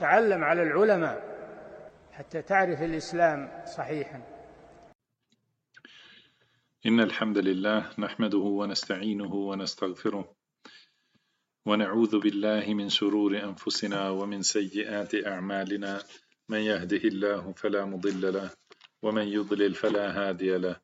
تعلم على العلماء حتى تعرف الإسلام صحيحا. إن الحمد لله نحمده ونستعينه ونستغفره ونعوذ بالله من شرور أنفسنا ومن سيئات أعمالنا، من يهده الله فلا مضل له ومن يضلل فلا هادي له،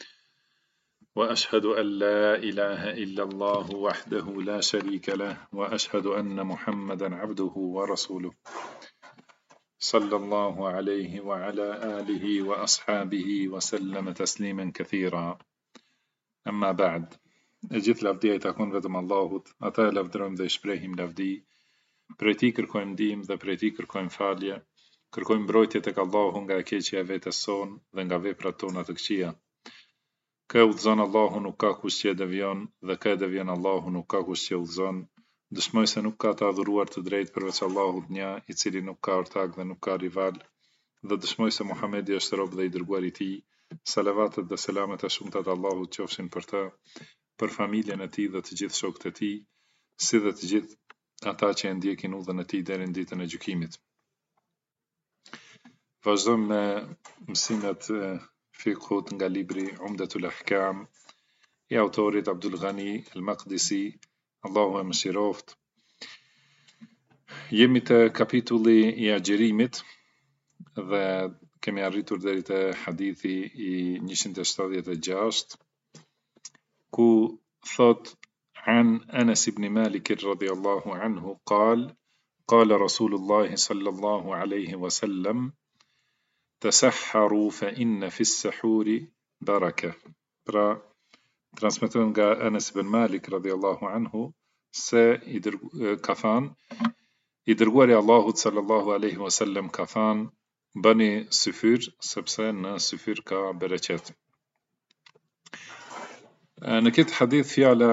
وأشهد أن لا إله إلا الله وحده لا شريك له، وأشهد أن محمدا عبده ورسوله صلى الله عليه وعلى آله وأصحابه وسلم تسليما كثيرا. أما بعد، gjithë lavdia I takon vetëm Allahut, ata e lavdërojmë dhe I shprehim lavdi, prej Tij kërkojmë ndihmë dhe prej Tij kërkojmë falje, kërkojmë mbrojtje tek Allahu nga e keqja e vetes son dhe nga veprat tona të këqija. Kë udhëzon Allahu nuk ka kush që e devion, dhe kë e devion Allahu nuk ka kush që udhëzon. Dëshmoj se nuk ka të adhuruar të drejtë përveç Allahut një, I cili nuk ka ortak dhe nuk ka rival, dhe dëshmoj se Muhamedi është rob dhe I dërguar I Tij. Salavatet dhe selamet e shumta të Allahut qofshin për të, për familjen e tij dhe të gjithë shokët e tij, si dhe të gjithë ata që e ndjekin udhën e tij deri në ditën e gjykimit. Vazhdojmë me mësimet e fiqhut nga libri Umdatul Ahkam I autorit Abdul Ghani al-Maqdisi, Allahu e mëshiroft. Jemi te kapitulli I agjerimit dhe kemi arritur deri te hadithi I 176, ku thot عن أنس بن مالك رضي الله عنه قال قال رسول الله صلى الله عليه وسلم تسحروا فإن في السحور بركة. Pra, transmetohet nga Anas ibn Malik radhiyallahu anhu se ka thënë I dërguari Allahut sallallahu alaihi wasallam ka thënë bëni syfyr sepse në syfyr ka bereqet. Në këtë hadith fjala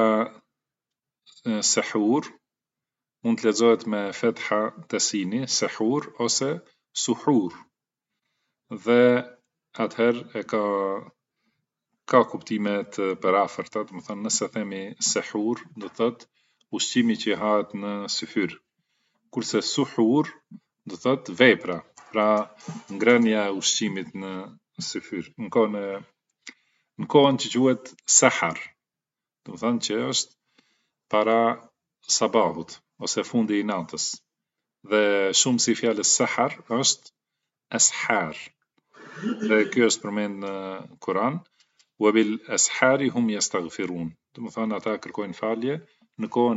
sahur mund të lexohet me fetha të sini, sahur ose suhur. Dhe atëherë e ka kuptime të paraafërta, do të thonë nëse themi sahur do të thotë ushqimi që hahet në syfyr. Kurse suhur do të thotë vepra, pra ngrënia e ushqimit në syfyr. Në kohën që quhet sahar, do të thonë që është para sabahut ose fundi I natës. Dhe shumë si fjalës sahar është ashar. Dhe kjo është përmend në Kur'an, wa bil ashari hum yastaghfirun. Do të thonë ata kërkojnë falje në kohën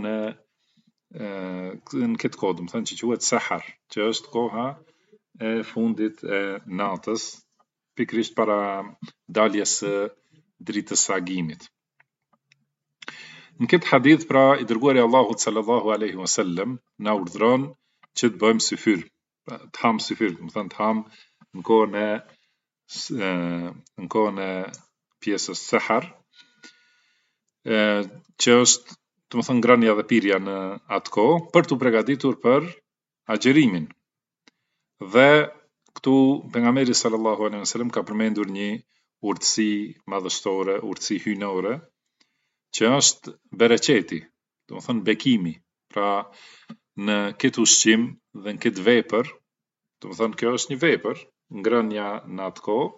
në këtë kohë, do të thonë që quhet sahar, që është koha e fundit e natës, pikërisht para daljes së dritës së agimit. Në këtë hadith, pra, I dërguari Allahut sallallahu alaihi wasallam na urdhëron që të bëjmë syfyr, të ham syfyr, do të thonë të ham në kohën e pjesës sahar, që është, do të thonë, ngrënia dhe pirja në atë kohë për të përgatitur për agjerimin. Dhe këtu pejgamberi sallallahu alaihi wasallam ka përmendur një urtësi madhështore, urtësi hyjnore, që është bereqeti, do të thonë bekimi. Pra në këtë ushqim dhe në këtë vepër, do të thonë kjo është një vepër, ngrënia në atë kohë,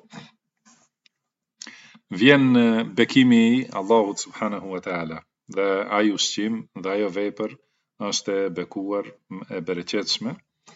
vjen bekimi I Allahut subhanahu wa taala. Dhe ai ushqim dhe ajo vepër është e bekuar, e bereqetshme.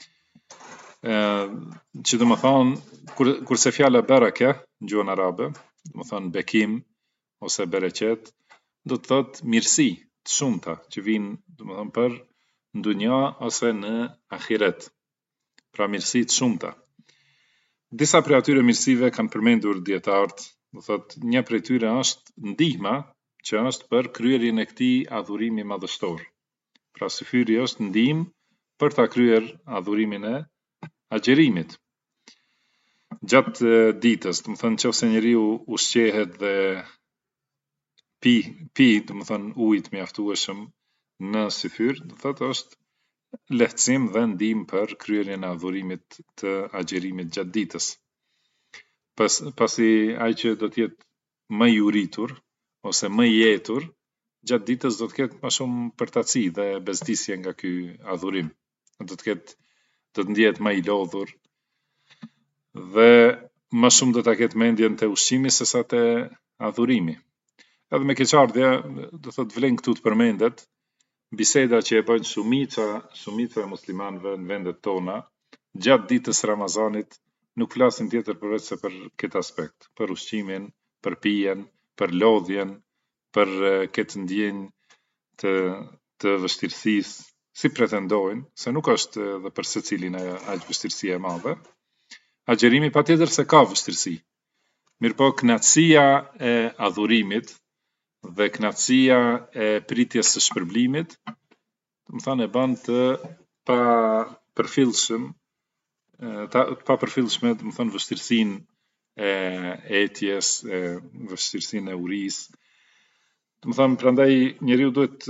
Që do të thonë, kurse fjala baraka në gjuhën arabe, do të thonë bekim ose bereqet, do të thotë mirësi të shumta që vijnë, do të thonë, për në dunja ose në ahiret. Pra mirësi të shumta. Disa prej atyre mirësive kanë përmendur dietarët, do thotë një prej tyre është ndihma që është për kryerjen e këtij adhurimi madhështor. Pra syfyri është ndihmë për ta kryer adhurimin e agjerimit. Gjatë ditës, do të thonë nëse njeriu ushqehet dhe pi, do të thonë ujë të mjaftueshëm në syfyr, do thotë është lehtësim dhe ndihmë për kryerjen e adhurimit të agjerimit gjatë ditës. Pasi ai që do të jetë më I uritur ose më I jetur, gjatë ditës do të ketë më shumë përtaci dhe bezdisje nga ky adhurim. Do të ketë do të ndjehet më i lodhur dhe më shumë do ta ketë mendjen te ushqimi sesa te adhurimi. Edhe me keqardhje, do thot vlen këtu të përmendet biseda që e bëjnë shumica e muslimanëve në vendet tona gjatë ditës Ramazanit, nuk flasin tjetër përveç se për këtë aspekt, për ushqimin, për pijen, për lodhjen, për këtë ndjenjë të vështirësisë, si pretendojnë, se nuk është edhe për secilin aq vështirësia e madhe. Agjerimi patjetër se ka vështirësi. Mirëpo kënaqësia e adhurimit dhe kënaqësia e pritjes së shpërblimit, do të thonë e bën të pa përfillshëm, pa përfillshme, do të thonë vështirësinë e etjes, vështirësinë e urisë. Do të thonë prandaj njeriu duhet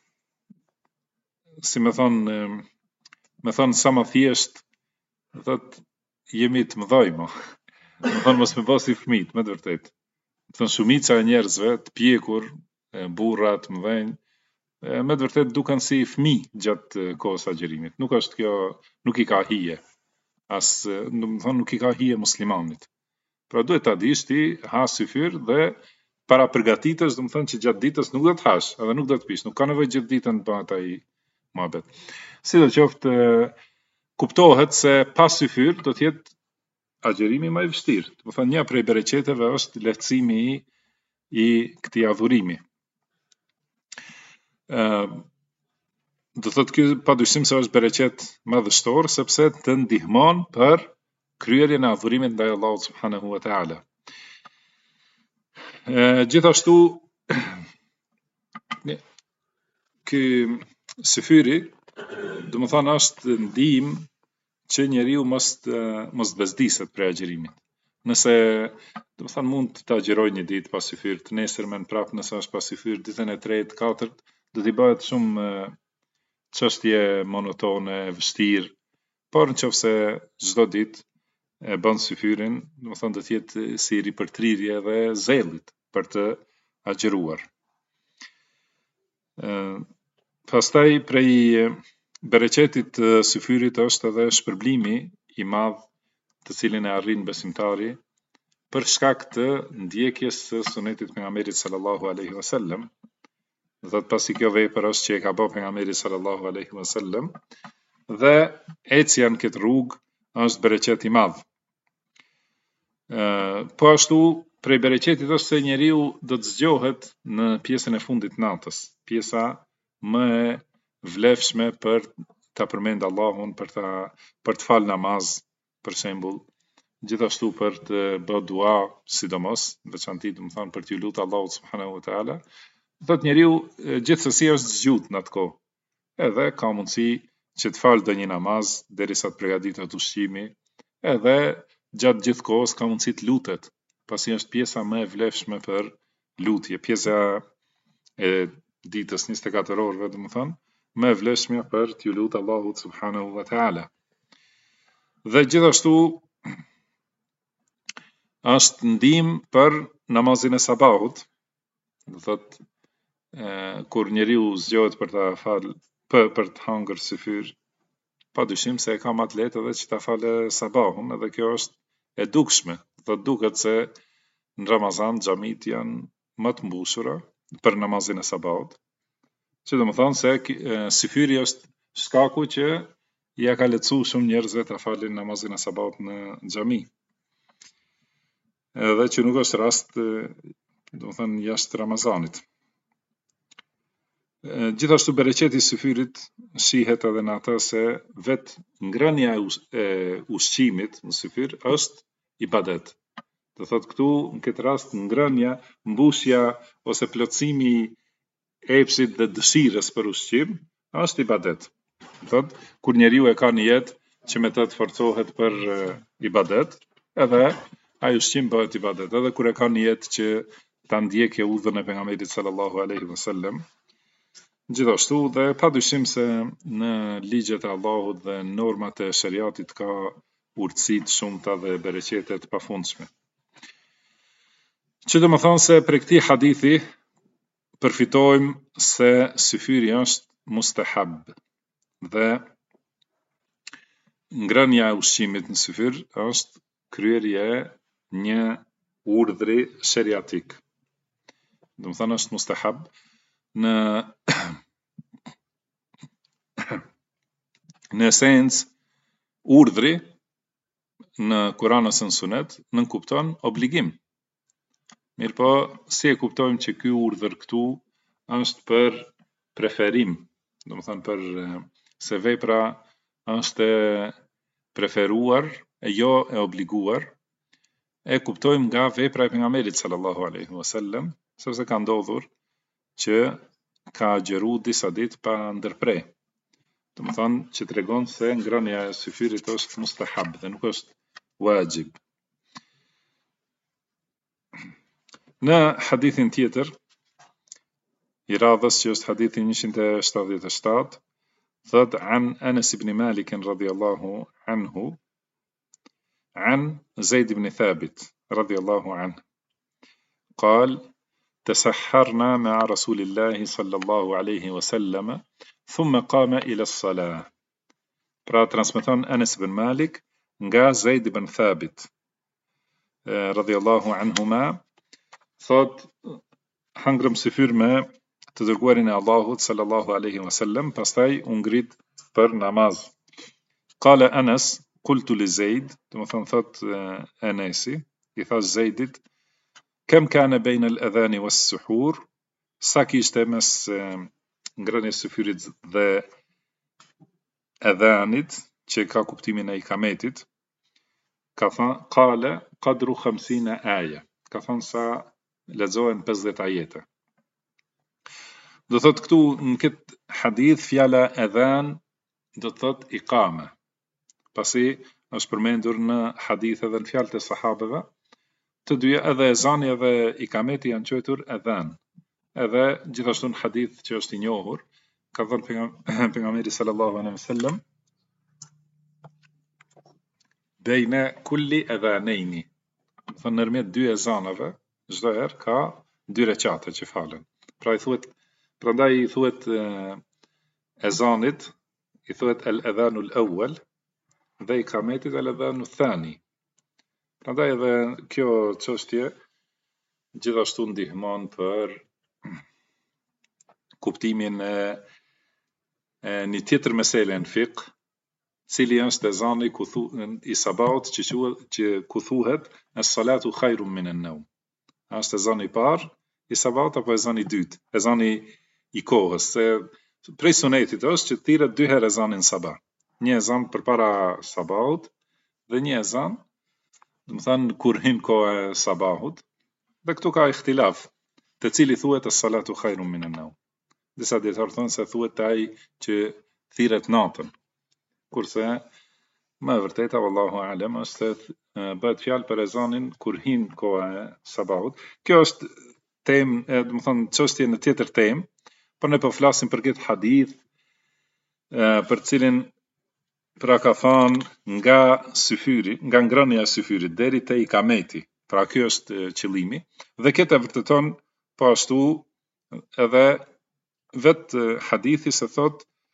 si me thonë sa më thjesht, do thotë jemi të mëdhoj mo. Do thonë mos me bosi fëmijët, me të vërtetë. Do thonë shumica e njerëzve të pjekur, burra të mëdhenj, me të vërtetë duken si fëmijë gjatë kohës së agjerimit. Nuk është kjo, nuk i ka hije. Do të thonë nuk i ka hije muslimanit. Pra duhet ta dish ti, ha syfyr dhe para përgatitesh, do të thonë që gjatë ditës nuk do të hash, edhe nuk do të pish, nuk ka nevojë gjithë ditën të bëhet ai muhabet. Sidoqoftë kuptohet se pa syfyr do të jetë agjerimi më i vështirë. Do të thonë një prej bereqeteve është lehtësimi i këtij adhurimi. Do thotë ky padyshim se është bereqet madhështor sepse të ndihmon për kryerjen e adhurimit ndaj Allahut subhanahu wa taala. Gjithashtu ky syfyri, do të thonë është ndihmë që njeriu mos bezdiset për agjerimit. Nëse, do të thonë mund të agjeroj një ditë pas syfyr, të nesërmen prapë nëse është pas syfyr, ditën e tretë, katërt, do t'i bëhet shumë çështje monotone, vështirë, por nëse çdo ditë e bën syfyrin, do të thonë do të jetë si ripërtrirje dhe zellit për të agjeruar. Pastaj prej bereqetit të syfyrit është edhe shpërblimi i madh të cilin e arrin besimtari për shkak të ndjekjes së sunetit pejgamberit sallallahu alaihi wasallam. Do të pasi kjo vepër është që e ka bërë pejgamberi sallallahu alaihi wasallam dhe ecja në këtë rrugë është bereqet i madh. Po ashtu prej bereqetit është se njeriu do të zgjohet në pjesën e fundit natës, pjesa më e vlefshme për ta përmend Allahun, për të fal namaz, për shembull, gjithashtu për të bërë dua, sidomos, veçanti do të thonë për t'ju lutur Allahut subhanahu wa taala. Do të njeriu gjithsesi është zgjut në atë kohë. Edhe ka mundësi që të falë ndonjë namaz derisa të përgatitet ushqimi, edhe gjatë gjithë kohës ka mundësi të lutet, pasi është pjesa më e vlefshme për lutje, pjesa e ditës 24 orëve, do të thonë, më e vlefshme për t'ju lutur Allahut subhanahu wa taala. Dhe gjithashtu është ndihmë për namazin e sabahut, do thotë kur njeriu zgjohet për ta falë, për të hangër syfyr, padyshim se e ka më të lehtë edhe që ta falë sabahun, edhe kjo është e dukshme. Do duket se në Ramazan xhamit janë më të mbushura për namazin e sabahut. Që do të thonë se syfyri është shkaku që ja ka lehtësuar shumë njerëzve ta falin namazin e sabahut në xhami. Edhe që nuk është rast, do të thonë jashtë Ramazanit. Gjithashtu bereqeti i syfyrit shihet edhe në atë se vetë ngrënia e ushqimit në syfyr është ibadet. Do thotë këtu në këtë rast ngrënia, mbushja ose plotësimi i epshit dhe dëshirës për ushqim është ibadet. Do thotë kur njeriu e ka nijet që me të forcohet për ibadet, edhe ai ushqim bëhet ibadet. Edhe kur e ka nijet që ta ndjekë udhën e pejgamberit sallallahu alaihi wasallam. Gjithashtu dhe padyshim se në ligjet e Allahut dhe normat e shariatit ka urtësi të shumta dhe bereqete të pafundshme. Që do të thonë se për këtij hadithi përfitojmë se syfyri është mustahab dhe ngrënia e ushqimit në syfyr është kryerja e një urdhri sheriatik. Do të thonë është mustahab në në esencë urdhri në Kur'an ose në Sunet nënkupton obligim. Mirë po, si e kuptojmë që ky urdhër këtu është për preferim, do të thonë për se vepra është e preferuar e jo e obliguar, e kuptojmë nga vepra e pejgamberit sallallahu alaihi wasallam, sepse ka ndodhur që ka agjëru disa ditë pa ndërprej. Do të thonë që tregon se ngrënia e syfyrit është mustahab dhe nuk është wajib. Në hadithin tjetër i radhës që është hadithi 177 thot an Anas ibn Malik radhiyallahu anhu an Zaid ibn Thabit radhiyallahu anhu قال تسحرنا مع رسول الله صلى الله عليه وسلم ثم قام إلى الصلاة. Pra transmeton Anas ibn Malik nga Zaid ibn Thabit radhiyallahu anhuma thot hangrëm syfyr me të dërguarin e Allahut sallallahu alaihi wasallam, pastaj u ngrit për namaz. Qala Anas qultu li Zaid, do të thonë thot Anasi i thash Zaidit kam kana baina al-adhan was-suhur, sa kishte mes ngrënies së syfyrit dhe adhanit që ka kuptimin e ikametit. Ka thënë qala qadru 50 aya, ka thënë sa lexohen 50 ajete. Do thot këtu në këtë hadith fjala adhan do thot iqama, pasi është përmendur në hadith edhe në fjalët e sahabeve, të dyja edhe ezani edhe ikameti janë quajtur adhan. Edhe gjithashtu në hadith që është i njohur, ka thënë pejgamberi sallallahu alaihi wasallam bejne kulli adhanejni, thënë nërmjet dy ezanave çdo herë ka dy recate që falen. Prandaj i thuhet ezanit i thuhet al-adhanu al-awwal dhe ikametit al-adhanu al-thani. Prandaj edhe kjo çështje gjithashtu ndihmon për kuptimin e një tjetër mesele në fiqh, cili është ezani i sabaut që ku thuhet as-salatu khairun min an-nawm. Është ezani i parë i sabaut apo ezani i dytë? Ezani i kohës, se prej sunetit është që thirret dy herë ezanin sabah. Një ezan përpara sabaut dhe një ezan, do të thënë kur hin koha e sabahut. Dhe këtu ka ihtilaf, te cili thuhet as-salatu khairun min an-nawm. Disa dietar thonë se thuhet ai që thirret natën. Kurse më e vërteta wallahu alem është se bëhet fjalë për ezanin kur hin koha e sabahut. Kjo është temë, do të thonë çështje në tjetër temë, por ne po flasim për këtë hadith për cilin pra ka thënë nga syfyri, nga ngrënia e syfyrit deri te ikameti. Pra ky është qëllimi dhe këtë e vërteton po ashtu edhe vetë hadithi se thot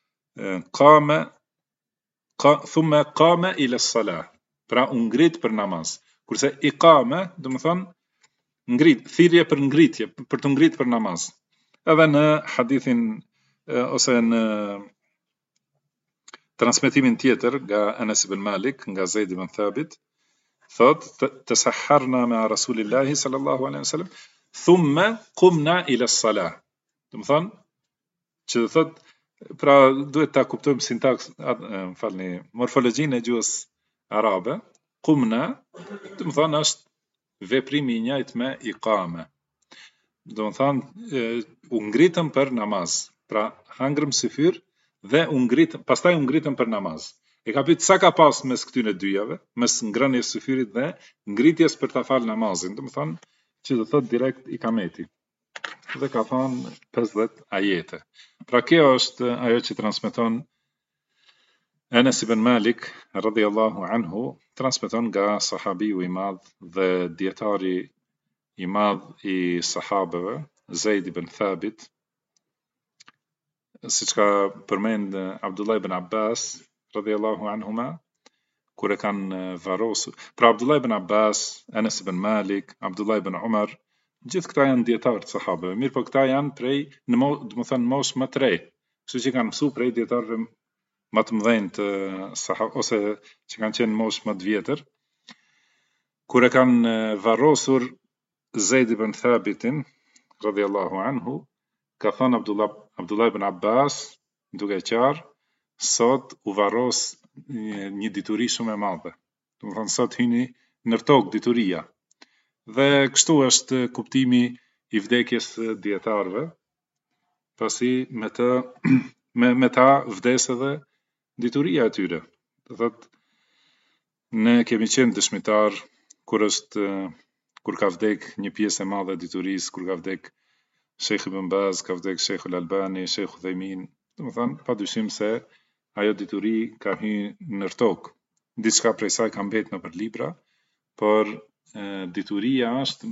thumma qama ila as-salah, pra u ngrit për namaz. Kurse iqama do të thonë thirrje për ngritje, për të ngrit për namaz. Edhe në hadithin ose në transmetimin tjetër nga Anas ibn Malik nga Zaid ibn Thabit thot tasahharna ma rasulillahi sallallahu alaihi wasallam thumma qumna ila as-salah. Do të thonë që thot pra duhet ta kuptojmë sintaks, morfologjinë e gjuhës arabe. Qumna do të thonë është veprimi i njëjtë me iqame. Do të thonë u ngritëm për namaz. Pra hangrëm syfyr dhe pastaj u ngritëm për namaz. E ka pyet sa ka pas mes këtyre dyjave, mes ngrënies së syfyrit dhe ngritjes për ta fal namazin. Do të thonë që do thot direkt ikameti. Dhe ka thënë 50 ajete. Pra kjo është ajo që transmeton Anas ibn Malik radhiyallahu anhu, transmeton nga sahabiu i madh dhe dietari i madh i sahabeve Zaid ibn Thabit, siç ka përmend Abdullah ibn Abbas radhiyallahu anhuma, kur e kanë varrosur. Pra Abdullah ibn Abbas, Anas ibn Malik, Abdullah ibn Umar, gjithë këta janë dietarë të sahabëve. Mirë, po këta janë prej, do të thënë moshë më të re, kështu që kanë mësuar prej dietarëve më të mëdhenj të sahabëve ose që kanë qenë moshë më të vjetër. Kur e kanë varrosur Zeid ibn Thabitin radhiyallahu anhu, ka thënë Abdullah ibn Abbas duke qarë, sot u varros një dituri shumë e madhe. Do të thonë sot hyni në tokë dituria. Dhe kështu është kuptimi i vdekjes dietarëve, pasi me ta vdes edhe dituria e tyre. Do thotë ne kemi qenë dëshmitar kur ka vdek një pjesë e madhe e diturisë, kur ka vdek Sheikh Ibn Baz, ka vdek Sheikh Al-Albani, Sheikh Uthaymin, do të thonë padyshim se ajo dituri ka hyrë në tokë. Diçka prej saj ka mbetë nëpër libra, por dituria është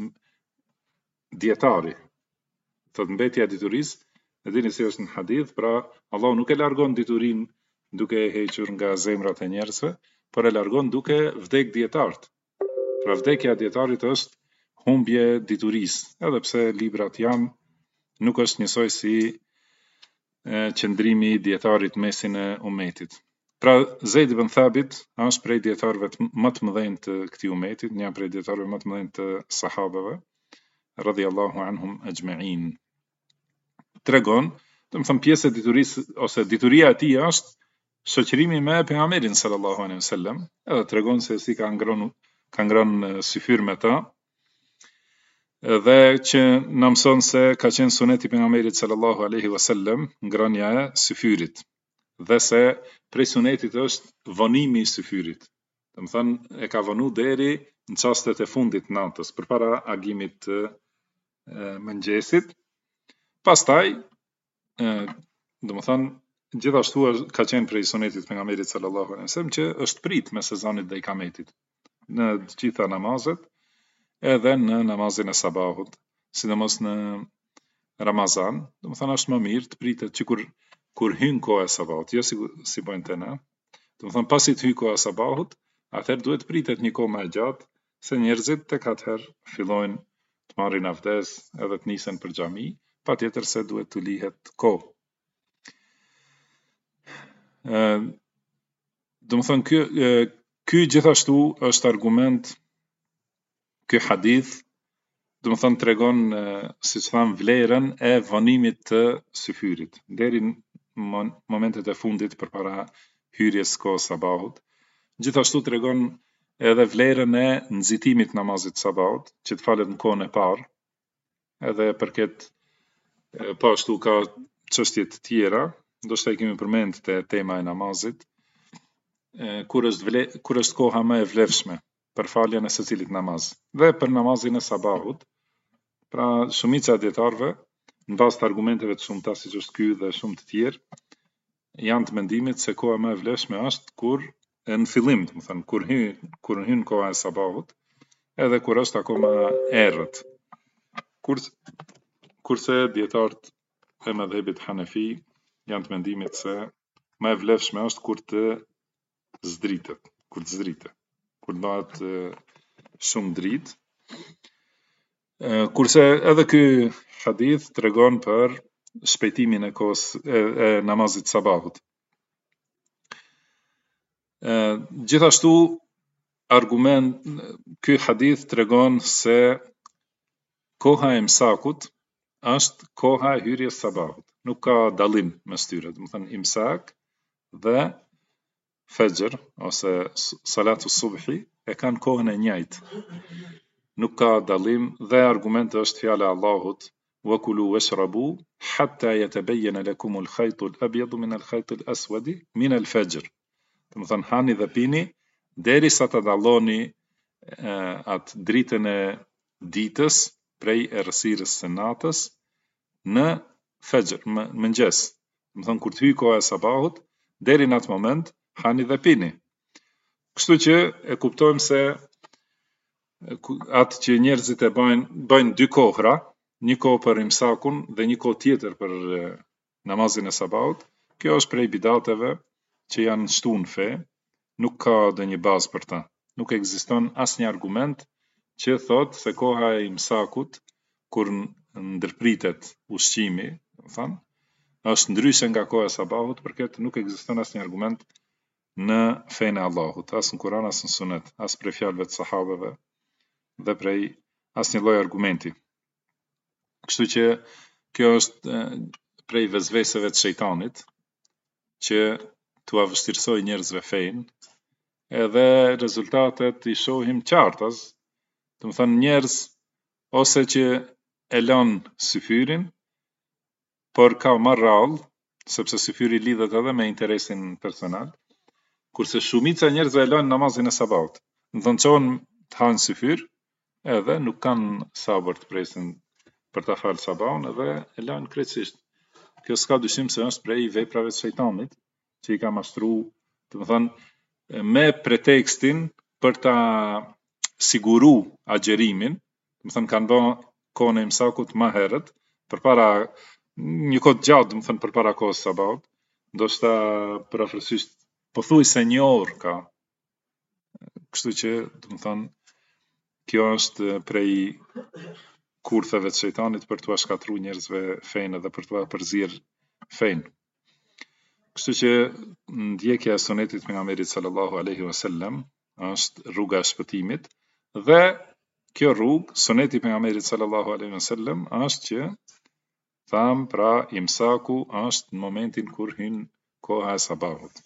dietari. Thot mbetja e diturisë, e dini se është në hadith, pra Allahu nuk e largon diturinë duke e hequr nga zemrat e njerëzve, por e largon duke vdek dietarët. Pra vdekja e dietarit është humbje diturisë, edhe pse librat janë, nuk është njësoj si qëndrimi i dietarit mesin e umetit. Pra Zeid ibn Thabit është prej dietarëve më të mëdhenj të këtij umetit, një prej dietarëve më të mëdhenj të sahabëve, radhiyallahu anhum ajma'in. Tregon, do të them pjesë e diturisë ose dituria e tij është shoqërimi me pejgamberin sallallahu alaihi wasallam, edhe tregon se si ka ngrënë syfyr me ta, dhe që na mëson se ka qenë suneti pejgamberit sallallahu alaihi wasallam ngrënia e syfyrit, dhe se prej sunetit është vonimi i syfyrit. Do të thënë e ka vonu deri në çastet e fundit natës, përpara agimit të mëngjesit. Pastaj, do të thënë gjithashtu ka qenë prej sunetit pejgamberit sallallahu alaihi wasallam që është prit me sezonit dhe ikametit në të gjitha namazet, edhe në namazin e sabahut, sidomos në Ramazan, do të thënë është më mirë të pritet që kur hyn koha e sabahut, jo si bojnë të ne. Do të thënë pasi të hyjë koha e sabahut, atëherë duhet pritet një kohë më e gjatë, se njerëzit tek atëherë fillojnë të marrin avdes edhe të nisen për xhami, patjetër se duhet të lihet kohë. Do të thënë ky gjithashtu është argument, ky hadith, do të thënë tregon, siç tham, vlerën e vonimit të syfyrit deri në momentet e fundit përpara hyrjes kohës sabahut. Gjithashtu tregon edhe vlerën e nxitimit namazit sabahut, që të falet në kohën e parë, edhe përket po ashtu ka çështje të tjera, ndoshta i kemi përmend te tema e namazit, kur është koha më e vlefshme për faljen e secilit namaz. Dhe për namazin e sabahut, pra shumica e dietarëve, në bazë të argumenteve të shumta siç është ky dhe shumë të tjerë, janë të mendimit se koha më e vlefshme është kur në fillim, do të thënë, kur hyn koha e sabahut, edhe kur është akoma errët. Kurse dietarët e mëdhëbit Hanefi janë të mendimit se më e vlefshme është kur të zdritet, kur bëhet shumë dritë. Kurse edhe ky hadith tregon për shpejtimin e kohës e namazit sabahut. Gjithashtu ky hadith tregon se koha e imsakut është koha e hyrjes sabahut. Nuk ka dallim mes tyre, do të thënë imsak dhe fajr ose salatu subhi e kanë kohën e njëjtë. Nuk ka dallim dhe argumenti është fjala e Allahut: "Wa kulu washrabu hatta yatabayyana lakum al-khayt al-abyad min al-khayt al-aswad min al-fajr." Do të thënë hani dhe pini derisa ta dalloni atë dritën e ditës prej errësirës së natës në fajr, mëngjes. Do të thënë kur të hyjë koha e sabahut, deri në atë moment hani dhe pini. Kështu që e kuptojmë se atë që njerëzit e bëjnë dy kohra, një kohë për imsakun dhe një kohë tjetër për namazin e sabahut, kjo është prej bidateve që janë shtu në fe, nuk ka ndonjë bazë për ta. Nuk ekziston asnjë argument që thot se koha e imsakut kur ndërpritet ushqimi, është ndryshe nga koha e sabahut, për këtë nuk ekziston asnjë argument në fenë e Allahut, as në Kur'an, as në Sunet, as prej fjalëve të sahabeve dhe prej asnjë lloj argumenti. Kështu që kjo është prej vezveseve të shejtanit që t'ua vështirësoj njerëzve fenë, edhe rezultatet i shohim qartas, do të thonë njerëz ose që e lën syfyrin, por ka më rrallë, sepse syfyri lidhet edhe me interesin personal, kurse shumica e njerëzve e lën namazin e sabahut. Do të thonë çon të hanë syfyr, edhe nuk kanë sabër të presin për ta falë sabahun edhe e lën krejtësisht. Kjo s'ka dyshim se është prej veprave të shejtanit, që i ka mashtru, do të thonë me pretekstin për ta siguru agjerimin, do të thonë kanë bë kohën e imsakut më herët, përpara një kohë të gjatë, do të thonë përpara kohës së sabahut, ndoshta përafërsisht pothuajse një orë ka. Kështu që, do të thonë, kjo është prej kurtheve të shejtanit për t'ua shkatërruar njerëzve fenë dhe për t'ua përzierë fenë. Kështu që ndjekja e sunetit të pejgamberit sallallahu alaihi wasallam është rruga e shpëtimit dhe kjo rrugë, suneti i pejgamberit sallallahu alaihi wasallam është që tham pra imsaku është në momentin kur hyn koha e sabahut.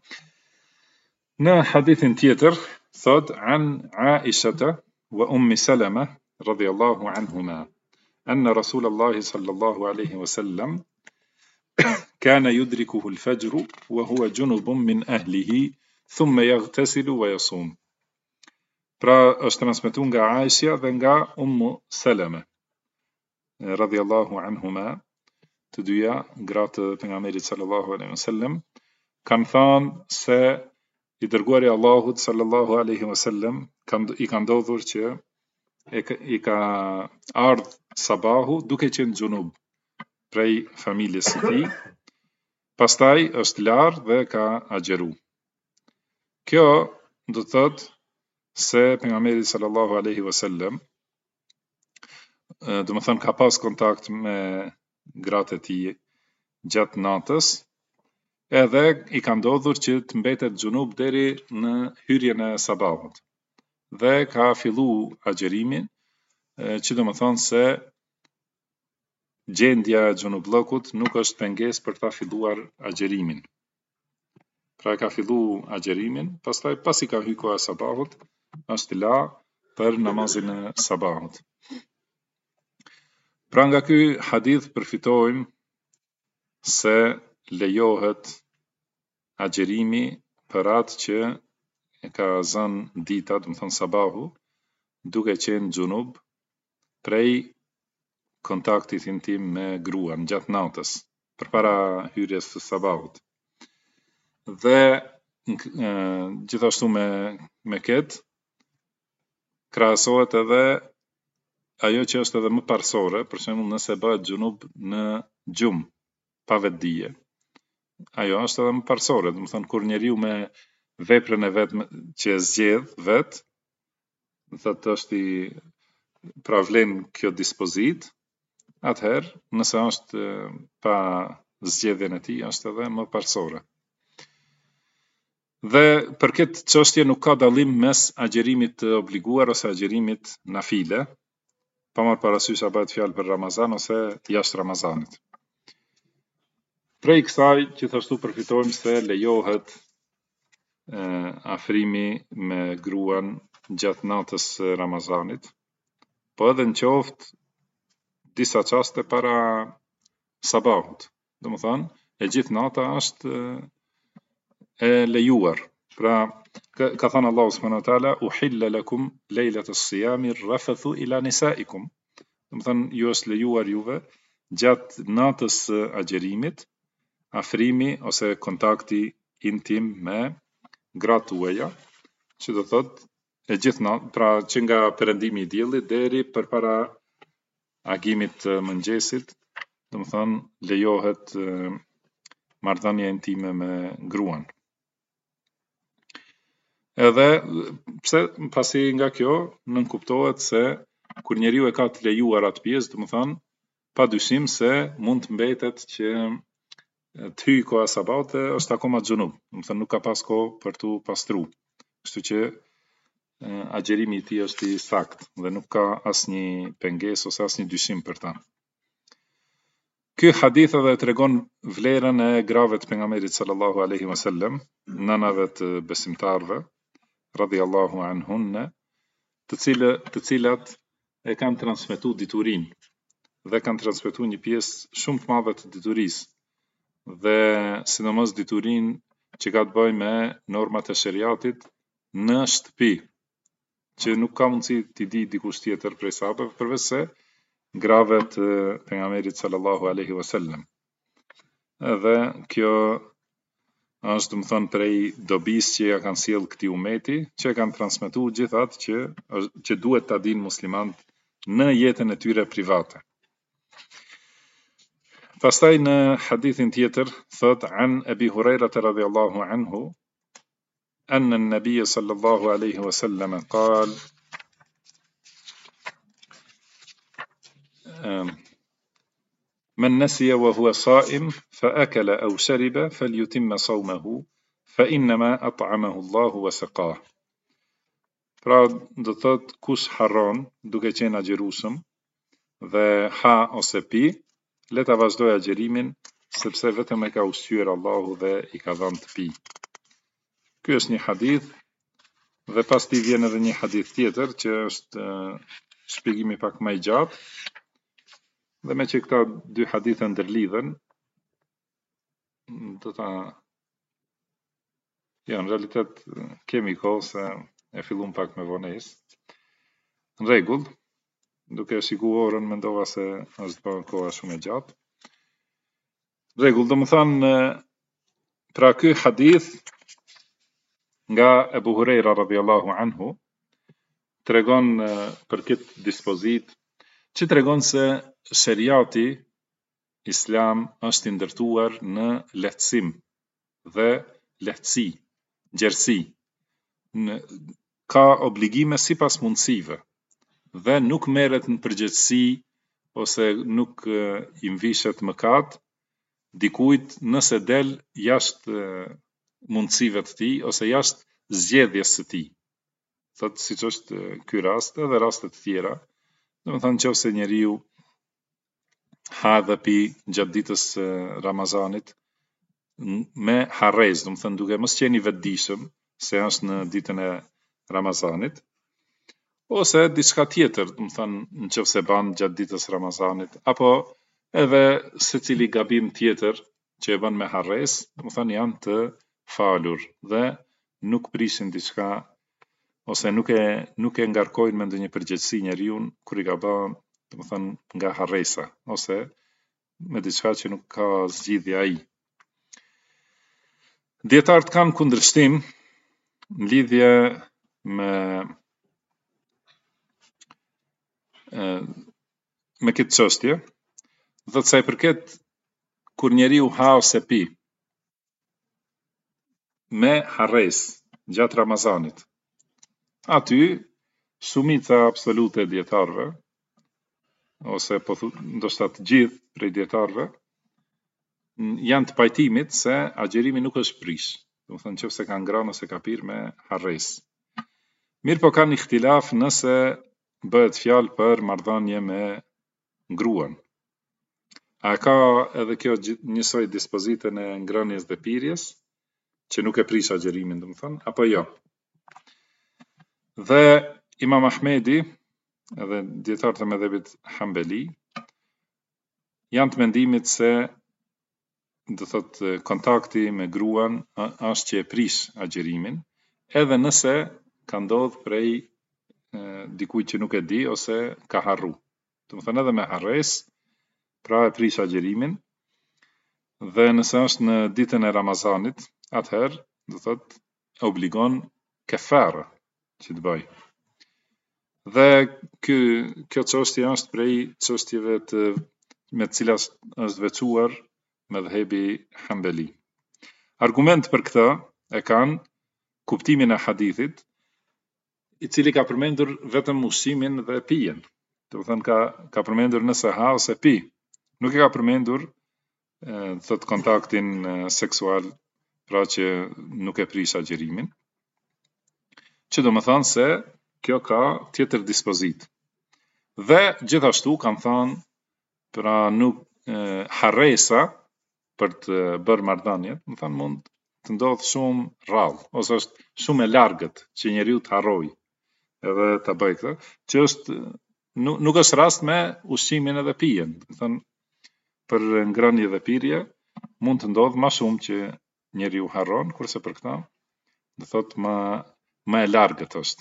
Në hadithin tjetër thot an Aishata wa Ummi Salama radhiyallahu anhuma anna Rasulullahi sallallahu alaihi wasallam kana yudrikuhu al-fajr wa huwa junubun min ahlihi thumma yaghtasilu wa yasum. Pra është transmetuar nga Aisha dhe nga Ummu Salama radhiyallahu anhuma, të dyja gratë e pejgamberit sallallahu alaihi wasallam, kanë thënë se i dërguari i Allahut sallallahu alaihi wasallam i ka ndodhur që i ka ardhur sabahu duke qenë xhunub prej familjes së tij, pastaj është larë dhe ka agjeru. Kjo do të thotë se pejgamberi sallallahu alaihi wasallam do të thonë ka pas kontakt me gratë e tij gjatë natës, edhe i ka ndodhur që të mbetet xhunub deri në hyrjen e sabahut. Dhe ka fillu agjerimin, që do të thonë se gjendja e xhunublokut nuk është pengesë për ta filluar agjerimin. Pra ka fillu agjerimin, pastaj pasi ka hyrë koha e sabahut, është la për namazin e sabahut. Pra nga ky hadith përfitojmë se lejohet agjerimi për atë që e ka zënë dita, do të thonë sabahu, duke qenë xhunub prej kontaktit intim me gruan gjatë natës, përpara hyrjes së sabahut. Dhe gjithashtu me këtë krahasohet edhe ajo që është edhe më parsore, për shembull nëse bëhet xhunub në gjumë pa vetdije. Ajo është edhe më parsore, do të thonë kur njeriu me veprën e vet që e zgjedh vet, thotë është i pra vlen kjo dispozit, atëherë nëse është pa zgjedhjen e tij është edhe më parsore. Dhe për këtë çështje nuk ka dallim mes agjerimit të obliguar ose agjerimit nafile, pa marrë parasysh a bëhet fjalë për Ramazan ose jashtë Ramazanit. Prej kësaj gjithashtu përfitojmë se lejohet afrimi me gruan gjatë natës së Ramazanit, po edhe në qoftë disa çaste para sabahut. Do të thonë, e gjithë nata është e lejuar. Pra, ka thënë Allahu subhanahu wa taala, uhilla lakum lejlat as-siyami rafathu ila nisaikum. Do të thonë, ju është lejuar juve gjatë natës së agjerimit afrimi ose kontakti intim me gratë tuaja, që do thotë e gjithë natë, pra që nga perëndimi i diellit deri përpara agimit të mëngjesit, do të thonë lejohet marrëdhënia intime me gruan. Edhe pse pasi nga kjo nënkuptohet se kur njeriu e ka të lejuar atë pjesë, domethënë padyshim se mund të mbetet që të hyjë koha sabate është akoma xhunub, domethënë nuk ka pas kohë për tu pastru. Kështu që agjerimi i tij është i saktë dhe nuk ka asnjë pengesë ose asnjë dyshim për ta. Ky hadith edhe tregon vlerën e grave të pejgamberit sallallahu alaihi wasallam, nënave të besimtarëve, radhiyallahu anhunna, të cilat e kanë transmetuar diturinë dhe kanë transmetuar një pjesë shumë të madhe të diturisë, dhe sidomos diturinë që ka të bëjë me normat e shariatit në shtëpi, që nuk ka mundësi t'i di dikush tjetër prej sahabëve përveç se grave të pejgamberit sallallahu alaihi wasallam. Edhe kjo është domethënë prej dobisë që ja kanë sjell këtij umeti, që kanë transmetuar gjithatë që duhet ta dinë muslimanët në jetën e tyre private. Pastaj në hadithin tjetër thot an Abi Huraira radhiyallahu anhu أن النبي صلى الله عليه وسلم قال من نسي وهو صائم فأكل أو شرب فليتم صومه فإنما أطعمه الله وسقاه. Pra do thot kush harron duke qenë agjërueshëm dhe ha ose pi, le ta vazhdojë agjërimin sepse vetëm e ka ushqyer Allahu dhe i ka dhënë të pi. Ky është një hadith dhe pas tij vjen edhe një hadith tjetër që është shpjegimi pak më i gjatë. Dhe me që këta dy hadithe ndërlidhen, do ta në realitet kemi kohë se e fillum pak me vonesë. Në rregull, duke shikuar orën mendova se është bërë koha shumë e gjatë. Në rregull, domethënë pra ky hadith nga Abu Huraira radhiyallahu anhu tregon për këtë dispozit që tregon se shariati islam është i ndërtuar në lehtësim dhe lehtësi, gjerësi. Ka obligime sipas mundësive dhe nuk merret në përgjegjësi ose nuk i mvishet mëkat dikujt nëse del jashtë mundësive të tij ose jashtë zgjedhjes së tij. Thot siç është ky rast edhe raste të tjera, domethënë nëse njeriu ha dhe pi gjatë ditës së Ramazanit me harrezë, domethënë duke mos qenë i vetëdijshëm se është në ditën e Ramazanit, ose diçka tjetër, domethënë nëse ban gjatë ditës Ramazanit, apo edhe secili gabim tjetër që e bën me harrezë, domethënë janë të falur dhe nuk prishin diçka ose nuk e ngarkojnë me ndonjë përgjegjësi njeriu kur i ka bën, domethënë nga harresa ose me diçka që nuk ka zgjidhje ai. Dietarët kanë kundërshtim në lidhje me këtë çështje, dhe sa i përket kur njeriu ha ose pi me harresë gjatë Ramazanit. Aty shumica absolute e dietarëve ose po ndoshta të gjithë prej dietarëve janë të pajtimit se agjerimi nuk është prish. Domethënë nëse ka ngrënë ose ka pirë me harresë. Mirë po kanë ihtilaf nëse bëhet fjalë për marrëdhënie me gruan. A ka edhe kjo njësoj dispozitën e ngrënies dhe pirjes, që nuk e prish agjerimin, domethënë, apo jo. Dhe Imam Ahmedi, edhe dietarët e mëdhëbit Hambeli, janë të mendimit se do thot kontakti me gruan është që e prish agjerimin, edhe nëse ka ndodhur prej dikujt që nuk e di ose ka harru. Domethënë edhe me harresë, pra e prish agjerimin, dhe nëse është në ditën e Ramazanit, atëherë do thot obligon kefara që të bëj. Dhe kjo çështje është prej çështjeve me të cilat është veçuar mëdhëbi Hambeli. Argument për këtë e kanë kuptimin e hadithit, i cili ka përmendur vetëm ushqimin dhe pijen. Do të thënë ka përmendur nëse ha ose pi. Nuk e ka përmendur thot kontaktin seksual, pra që nuk e prish agjerimin. Që do më thënë se kjo ka tjetër dispozit. Dhe gjithashtu kanë thënë, pra nuk harresa për të bërë marrëdhënie, më thënë mund të ndodhë shumë rrallë, ose është shumë e largët që njeriu të harrojë edhe ta bëj këtë, që është nuk është rast me ushqimin edhe pijen. Do të thënë për ngrënie dhe pirje mund të ndodhë më shumë që njeriu harron, kurse për këtë do thotë më e largët është.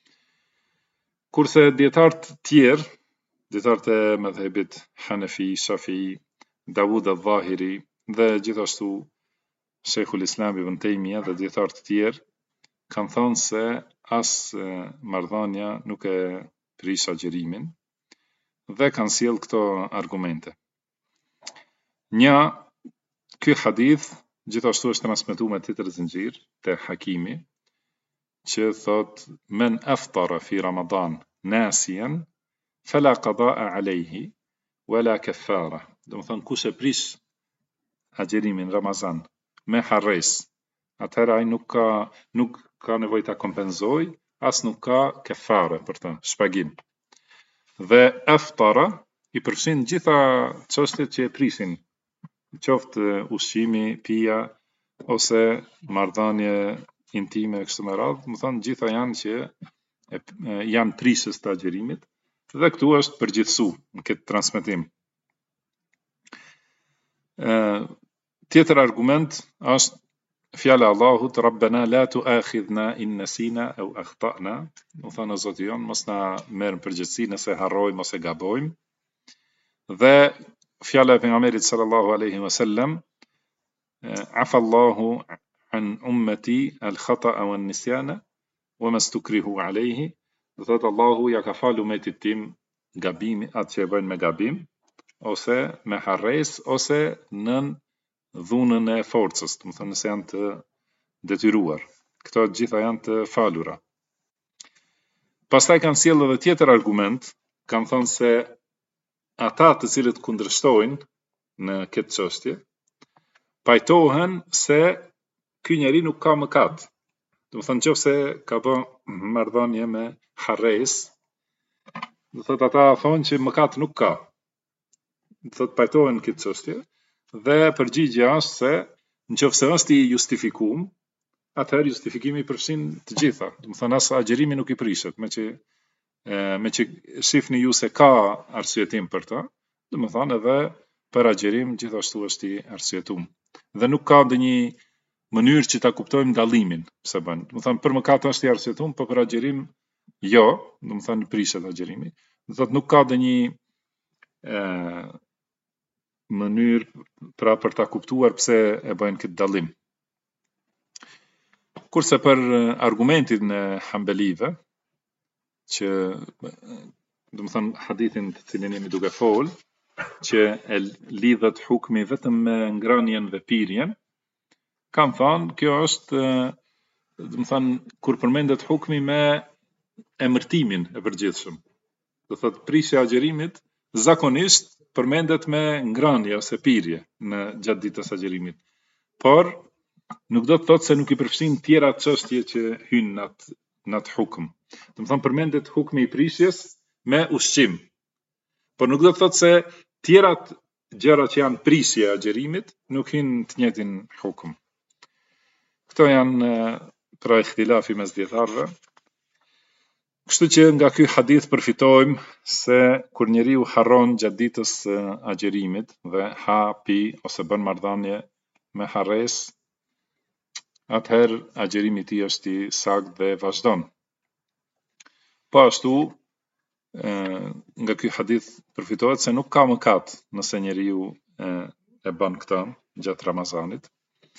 Kurse dietarët tjerë, dietarët e mëdhëbit Hanefi, Shafi, Davud al-Dhahiri dhe gjithashtu Sheikhul Islam Ibn Taymija dhe dietarët tjerë kanë thënë se as marrëdhënia nuk e prish agjerimin dhe kanë sjellë këto argumente. Një, ky hadith gjithashtu është transmetuar me tjetër zinxhir te Hakimi, që thot men aftara fi Ramadan nasiyan fala qada'a alayhi wala kaffara. Do të thonë kush e prish agjerimin Ramazan me harres, atëherë ai nuk ka nevojë ta kompenzoj, as nuk ka kefare për të, shpagim. Dhe aftara i përfshin gjitha çështjet që e prishin, qoftë ushqimi, pija ose marrëdhënie intime kështu me radhë, më thonë gjitha janë që janë prishës të agjerimit, dhe këtu është përgjithësu në këtë transmetim. Tjetër argument është fjala Allahut Rabbana la tu'akhidhna in nasina aw akhta'na, do thonë o Zoti jon mos na merr në përgjegjësi nëse harrojmë ose gabojmë. Dhe fjala e pejgamberit sallallahu alaihi wasallam afa Allahu an ummati al khata'a wan nisyana wa mastukrihu alayhi, do thotë Allahu ja ka falur umetit tim gabimin, atë që e bëjnë me gabim ose me harres ose nën dhunën e forcës, do të thonë nëse janë të detyruar. Këto gjitha janë të falura. Pastaj kanë sjellë edhe tjetër argument, kanë thënë se ata të cilët kundërshtojnë në këtë çështje pajtohen se ky njeri nuk ka mëkat. Do të thonë nëse ka bërë marrëdhënie me harres, do thotë ata thonë që mëkat nuk ka. Do thotë pajtohen këtë çështje. Dhe përgjigjja është se nëse është i justifikuar, atëherë justifikimi përfshin të gjitha. Do të thonë as agjerimi nuk i prishet, me që shihni ju se ka arsyetim për të, do të thonë edhe për agjerim gjithashtu është i arsyetuar. Dhe nuk ka ndonjë mënyrë që ta kuptojmë dallimin pse bën. Do të thonë për mëkat është i arsyetuar, por për agjerim jo, do të thonë prishet agjerimi. Do të thotë nuk ka ndonjë mënyrë pra për ta kuptuar pse e bëjnë këtë dallim. Kurse për argumentin e Hambelive, që do të thonë hadithin të cilin jemi duke folë, që e lidhet hukmi vetëm me ngrënien dhe pirjen, kanë thënë kjo është, do të thonë kur përmendet hukmi me emërtimin e përgjithshëm. Do thotë prishja e agjerimit zakonisht përmendet me ngrënie ose pirje në gjatë ditës së agjerimit. Por nuk do të thotë se nuk i përfshin tjera çështje që hyjnë në atë hukm. Do të thonë përmendet hukmi i prishjes me ushqim. Por nuk do të thotë se tjera gjëra që janë prishje e agjerimit nuk hyjnë të njëjtin hukm. Këto janë pra ihtilafi mes dietarëve. Kështu që nga ky hadith përfitojmë se kur njeriu harron gjatë ditës së agjerimit dhe ha, pi ose bën marrëdhënie me harres, atëherë agjerimi i tij është i saktë dhe vazhdon. Po ashtu nga ky hadith përfitohet se nuk ka mëkat nëse njeriu e bën këtë gjatë Ramazanit.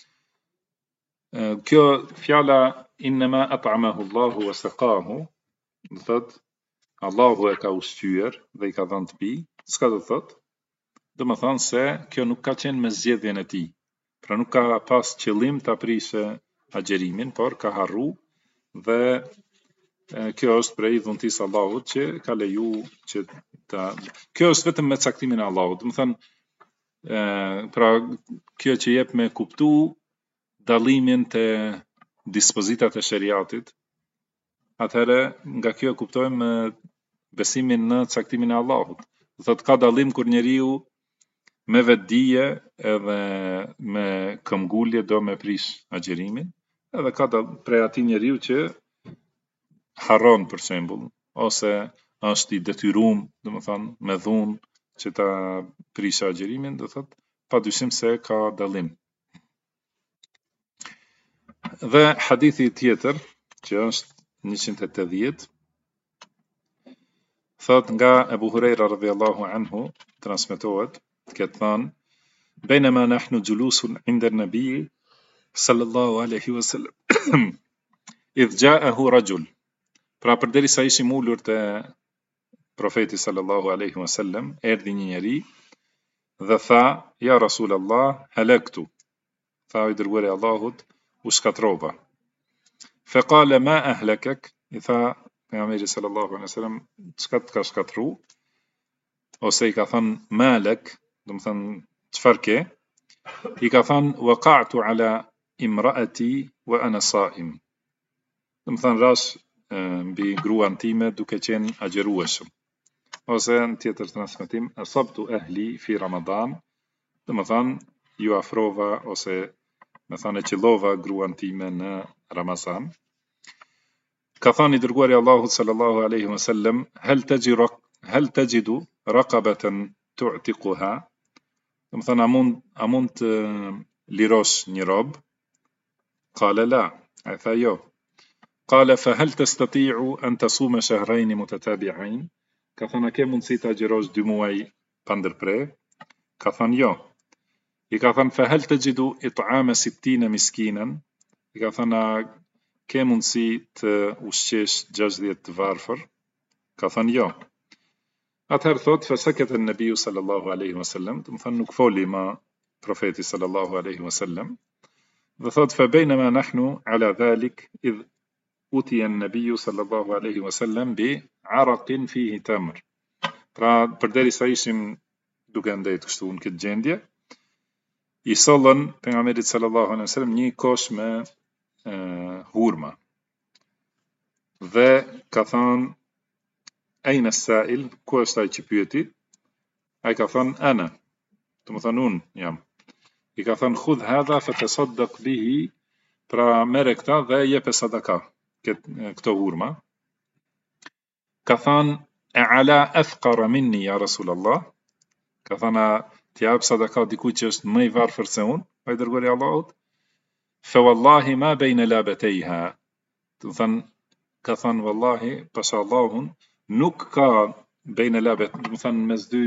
Kjo fjala inma at'amahu Allahu wa saqahu, do thotë Allahu e ka ushqyer dhe i ka dhënë të pi, çka do thotë? Do të thonë se kjo nuk ka qenë me zgjedhjen e tij. Pra nuk ka pas qëllim ta prishe agjerimin, por ka harru dhe kjo është prej dhuntisë Allahut që ka leju që kjo është vetëm me caktimin e Allahut. Do të thënë, pra kjo që jep me kuptu dallimin të dispozitat e shariatit, atëherë nga kjo kuptojmë besimin në caktimin e Allahut. Do thotë ka dallim kur njeriu me vetdije edhe me këmbgulje do me prish agjerimin, edhe ka prej atij njeriu që harron për shembull, ose është i detyruar, domethënë me dhunë që ta prishë agjerimin, do thotë padyshim se ka dallim. Dhe hadithi tjetër, që është 180, thot nga Ebu Hurajra radhiyallahu anhu, transmetohet, këtë thënë, بينما نحن جلوس عند النبي صلى الله عليه وسلم إذ جاءه رجل. Pra përderisa ishim ulur te profeti sallallahu alaihi wasallam, erdhi një njeri dhe tha: Ja Rasulullah, halaktu. Tha i dërguari i Allahut, u shkatrova. Fa qala ma ahlakak? I tha pejgamberi sallallahu alaihi wasallam, çka të ka shkatru? Ose i ka thënë malak, do të thënë çfarë ke? I ka thënë waqa'tu ala imraati wa ana sa'im. Do të thënë rash mbi gruan time duke qenë agjerueshëm. Ose në tjetër transmetim, asabtu ahli fi Ramadan, do të thënë ju afrova ose me thënë qellova gruan time në Ramazan. Ka thënë i dërguari i Allahut sallallahu alaihi wasallam, hal tajidu raqabatan tu'tiquha? Do të thënë a mund të lirosh një rob? Qala la, ai tha jo. قال فهل تستطيع أن تصوم شهرين متتابعين؟ Ka thënë a ke mundësi ta agjerosh 2 muaj pa ndërprer? Ka thënë jo. I ka thënë فهل تجد إطعام 60 miskinan? I ka thënë a ke mundësi të ushqesh 60 të varfër? Ka thënë jo. Atëherë thot فسكت النبي صلى الله عليه وسلم, do të thënë nuk foli më profeti sallallahu alaihi wasallam. Dhe thot فبينما نحن على ذلك إذ أتي النبي صلى الله عليه وسلم بعرق فيه تمر. Pra përderisa ishim duke ndejt kështu në këtë gjendje, i sollën pejgamberit sallallahu alaihi wasallam një kosh me hurma. Dhe ka thënë Aina as-sa'il, ku është ai që pyeti? Ai ka thënë ana. Do të thënë unë jam. I ka thënë khudh hadha fatasaddaq bihi, pra merre këtë dhe jepe sadaka. Këto hurma. Ka thënë e ala athqara minni ya Rasulullah. Ka thënë ti jap sadaka dikujt që është më i varfër se unë, ai dërguari i Allahut. Fa wallahi ma bayna labatayha. Do thënë ka thënë wallahi pasha Allahun nuk ka bayna labat, do thënë mes dy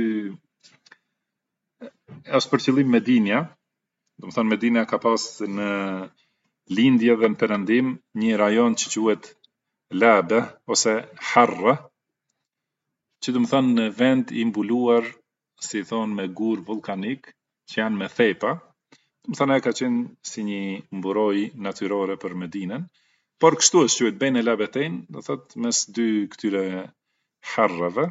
është për qëllim Medinja. Do thënë Medinja ka pas në lindje dhe në perëndim një rajon që quhet Labe ose Harra, që do të thënë vend i mbuluar, si thonë, me gur vulkanik që janë me thepa. Do të thënë ai ka qenë si një mburojë natyrore për Medinën, por kështu është quhet Bejn Labetein, do thotë mes dy këtyre harrave.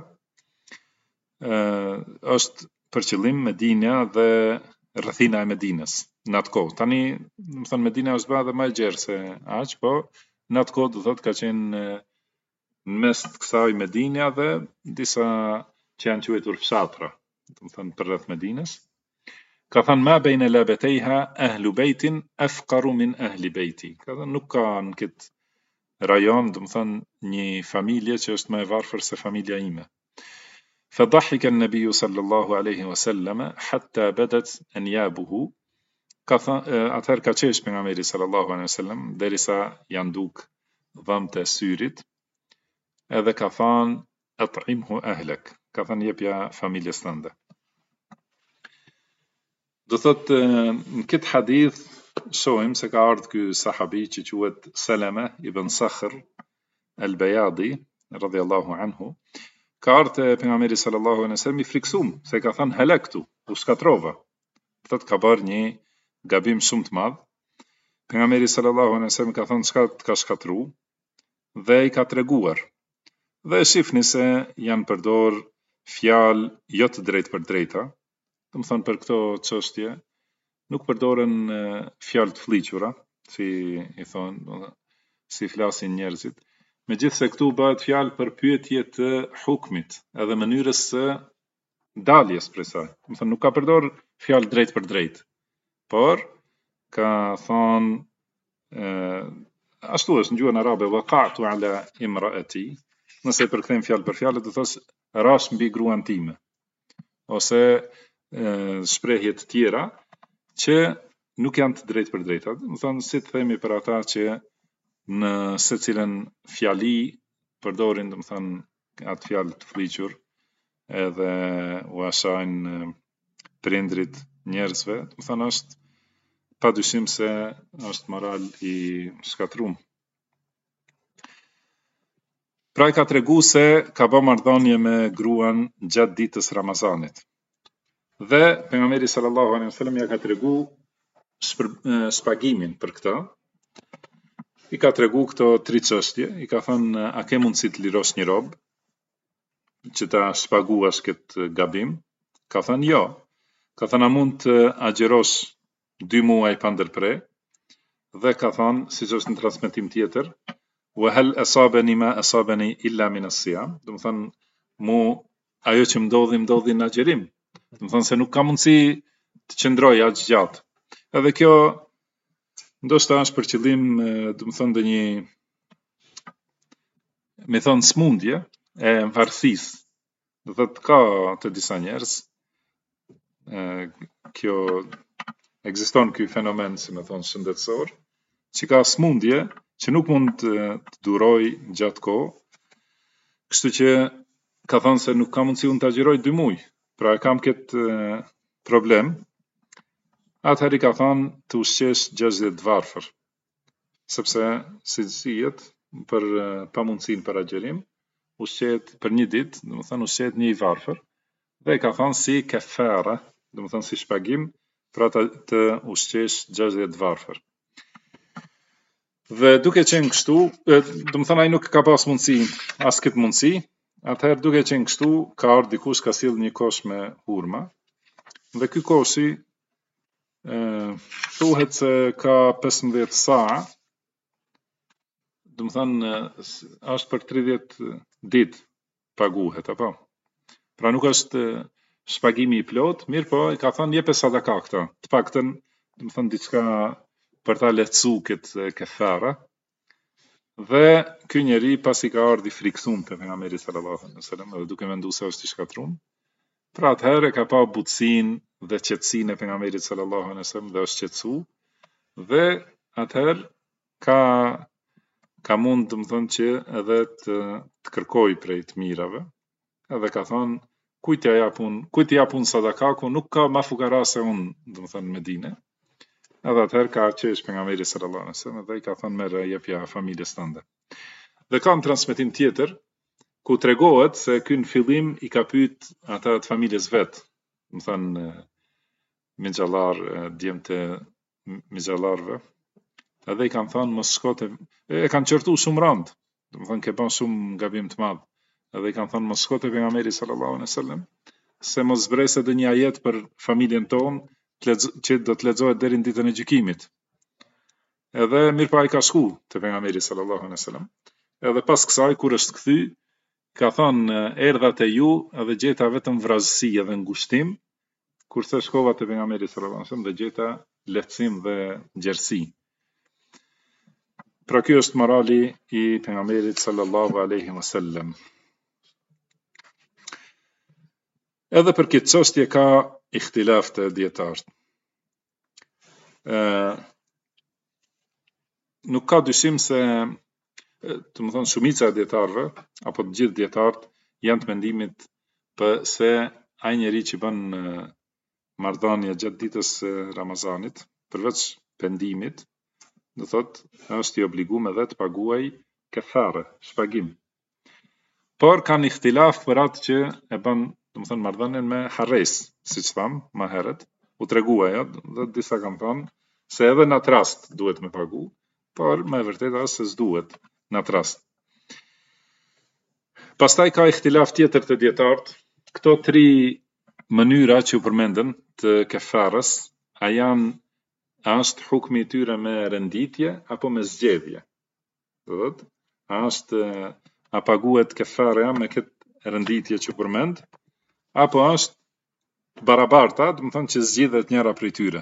Është për qëllim Medinja dhe rrethina e Medinës në atë kohë. Tani, do të thënë Medina është bërë edhe më e gjerë se aq, po në atë kohë do thotë ka qenë në mes të kësaj Medinja dhe disa që janë quajtur fshatra, do të thënë përreth Medinës. Ka thënë ma bejne labetejha ahlu bejtin afqaru min ahli bejti. Ka thënë nuk ka në këtë rajon, do të thënë një familje që është më e varfër se familja ime. فضحك النبي صلى الله عليه وسلم حتى بدت أنيابه. Atëherë ka qesh pejgamberi sallallahu alaihi wasallam derisa janë duk dhëmt e syrit, edhe ka thënë at'imhu ahlak, ka thënë jepja familjes tënde. Do thotë në këtë hadith shohim se ka ardhur ky sahabi që quhet Salama ibn Sakhr al-Bayadi radhiyallahu anhu, ka ardhur pejgamberi sallallahu alaihi wasallam i friksum se ka thënë halaktu, u skatrova. Thotë ka bërë një gabim shumë të madh. pejgamberi sallallahu alaihi wasallam ka thënë çka të ka shkatru dhe i ka treguar. Dhe shifni se janë përdor fjalë jo të drejtë për drejta, domethënë për këto çështje nuk përdoren fjalë të fliqura, si i thonë, si flasin njerëzit. Megjithse këtu bëhet fjalë për pyetje të hukmit, edhe mënyrës së daljes prej saj. Domethënë nuk ka përdor fjalë drejt për drejt, por ka thonë ashtu është në gjuhën arabe waqa'tu ala imraati, nëse i përkthejmë fjalë për fjalë do thosë rash mbi gruan time, ose shprehje të tjera që nuk janë të drejtë për drejta. Domethënë si të themi për ata që në secilën fjali përdorin domethënë atë fjalë të fliqur edhe u ashajnë prindrit njerëzve, domethënë është padyshim se është moral i shkatrum. Pra i ka tregu se ka bë marrëdhënie me gruan gjatë ditës Ramazanit. Dhe pejgamberi sallallahu alaihi wasallam ja ka tregu shpagimin për këtë. I ka tregu këto 3 çështje, i ka thënë a ke mundësi të lirosh një rob që ta shpaguash këtë gabim? Ka thënë jo. Ka thënë a mund të agjerosh 2 muaj pa ndërprer? Dhe ka thënë, siç është në transmetim tjetër, wa hal asabani ma asabani illa min as-siyam, domethënë mu ajo që ndodhi në agjerim. Domethënë se nuk ka mundësi të qëndroj aq gjatë. Edhe kjo ndoshta është për qëllim, domethënë ndonjë me thon smundje e varësisë. Do thotë ka të disa njerëz kjo ekziston ky fenomen, si më thon, shëndetësor, që ka smundje që nuk mund të duroj gjatë kohë, kështu që ka thënë se nuk ka mundësi unë të agjeroj 2 muaj, pra kam këtë problem, atëherë i ka thënë të ushqesh 60 varfër, sepse si zihet për pamundësinë për agjerim, ushqehet për një ditë, domethënë ushqehet 1 varfër, dhe i ka thënë si kefara, domethënë si shpagim, pra të ushqesh 60 varfër. Dhe duke qenë kështu, domethënë ai nuk ka pas mundësi, as këtë mundësi, atëherë duke qenë kështu, ka ardhur dikush ka sill një kosh me hurma, dhe ky koshi thuhet se ka 15 sa, domethënë është për 30 ditë paguhet, apo? Pra nuk është shpagimi i plot, mirë po i ka thënë jepe sadaka këta, të paktën, domethënë diçka për ta lehtësu këtë kefara. Dhe ky njeri pasi ka ardhur i friksuar te pejgamberi sallallahu alaihi wasallam, dhe duke menduar se është i shkatrum, pra atëherë ka pa butësinë dhe qetësinë e pejgamberit sallallahu alaihi wasallam dhe është qetësu, dhe atëherë ka mund domethënë që edhe të kërkoj prej të mirave, edhe ka thonë kujt i japun sadakaku, nuk ka ma fukara se unë, domethënë në Medinë. Edhe atëherë ka qesh pejgamberi sallallahu alaihi wasallam dhe i ka thënë merr jepja familjes tënde. Dhe ka në transmetim tjetër ku tregohet se ky në fillim i ka pyet ata të familjes vet, domethënë mixhallar, djemtë mixhallarëve, edhe i kanë thënë mos shkote, e kanë qortu shumë rand, domethënë ke bën shumë gabim të madh. Edhe i kanë thënë mos shkote pejgamberi sallallahu alaihi wasallam, se mos zbresë edhe një ajet për familjen tonë që do të lexohet deri në ditën e gjykimit. Edhe mirë pa i ka shku te pejgamberi sallallahu alaihi wasallam. Edhe pas kësaj kur është kthy, ka thënë erdha te ju edhe gjeta vetëm vrazësi edhe ngushtim, kurse shkova te pejgamberi sallallahu alaihi wasallam dhe gjeta lehtësim dhe gjerësi. Pra ky është morali i pejgamberit sallallahu alaihi wasallam. Edhe për këtë çështje ka ihtilaf të dietarët. Nuk ka dyshim se, të më thonë, shumica e dietarëve apo të gjithë dietarët janë të mendimit se ai njeri që bën marrëdhënie gjatë ditës Ramazanit, përveç pendimit, do thotë është i obliguar edhe të paguaj kefare, shpagim. Por kanë ihtilaf për atë që e bën, do të thonë, marrëdhënien me harres, siç tham më herët, u tregua ajo, dhe disa kanë thënë se edhe në atë rast duhet me pagu, por me vërtet është se s'duhet në atë rast. Pastaj ka ihtilaf tjetër të dietarët, këto 3 mënyra që u përmendën të kefarës, a është hukmi i tyre me renditje apo me zgjedhje? Do thot, a paguhet kefarja me këtë renditje që përmend, apo është barabarta, do të thonë që zgjidhet njëra prej tyre.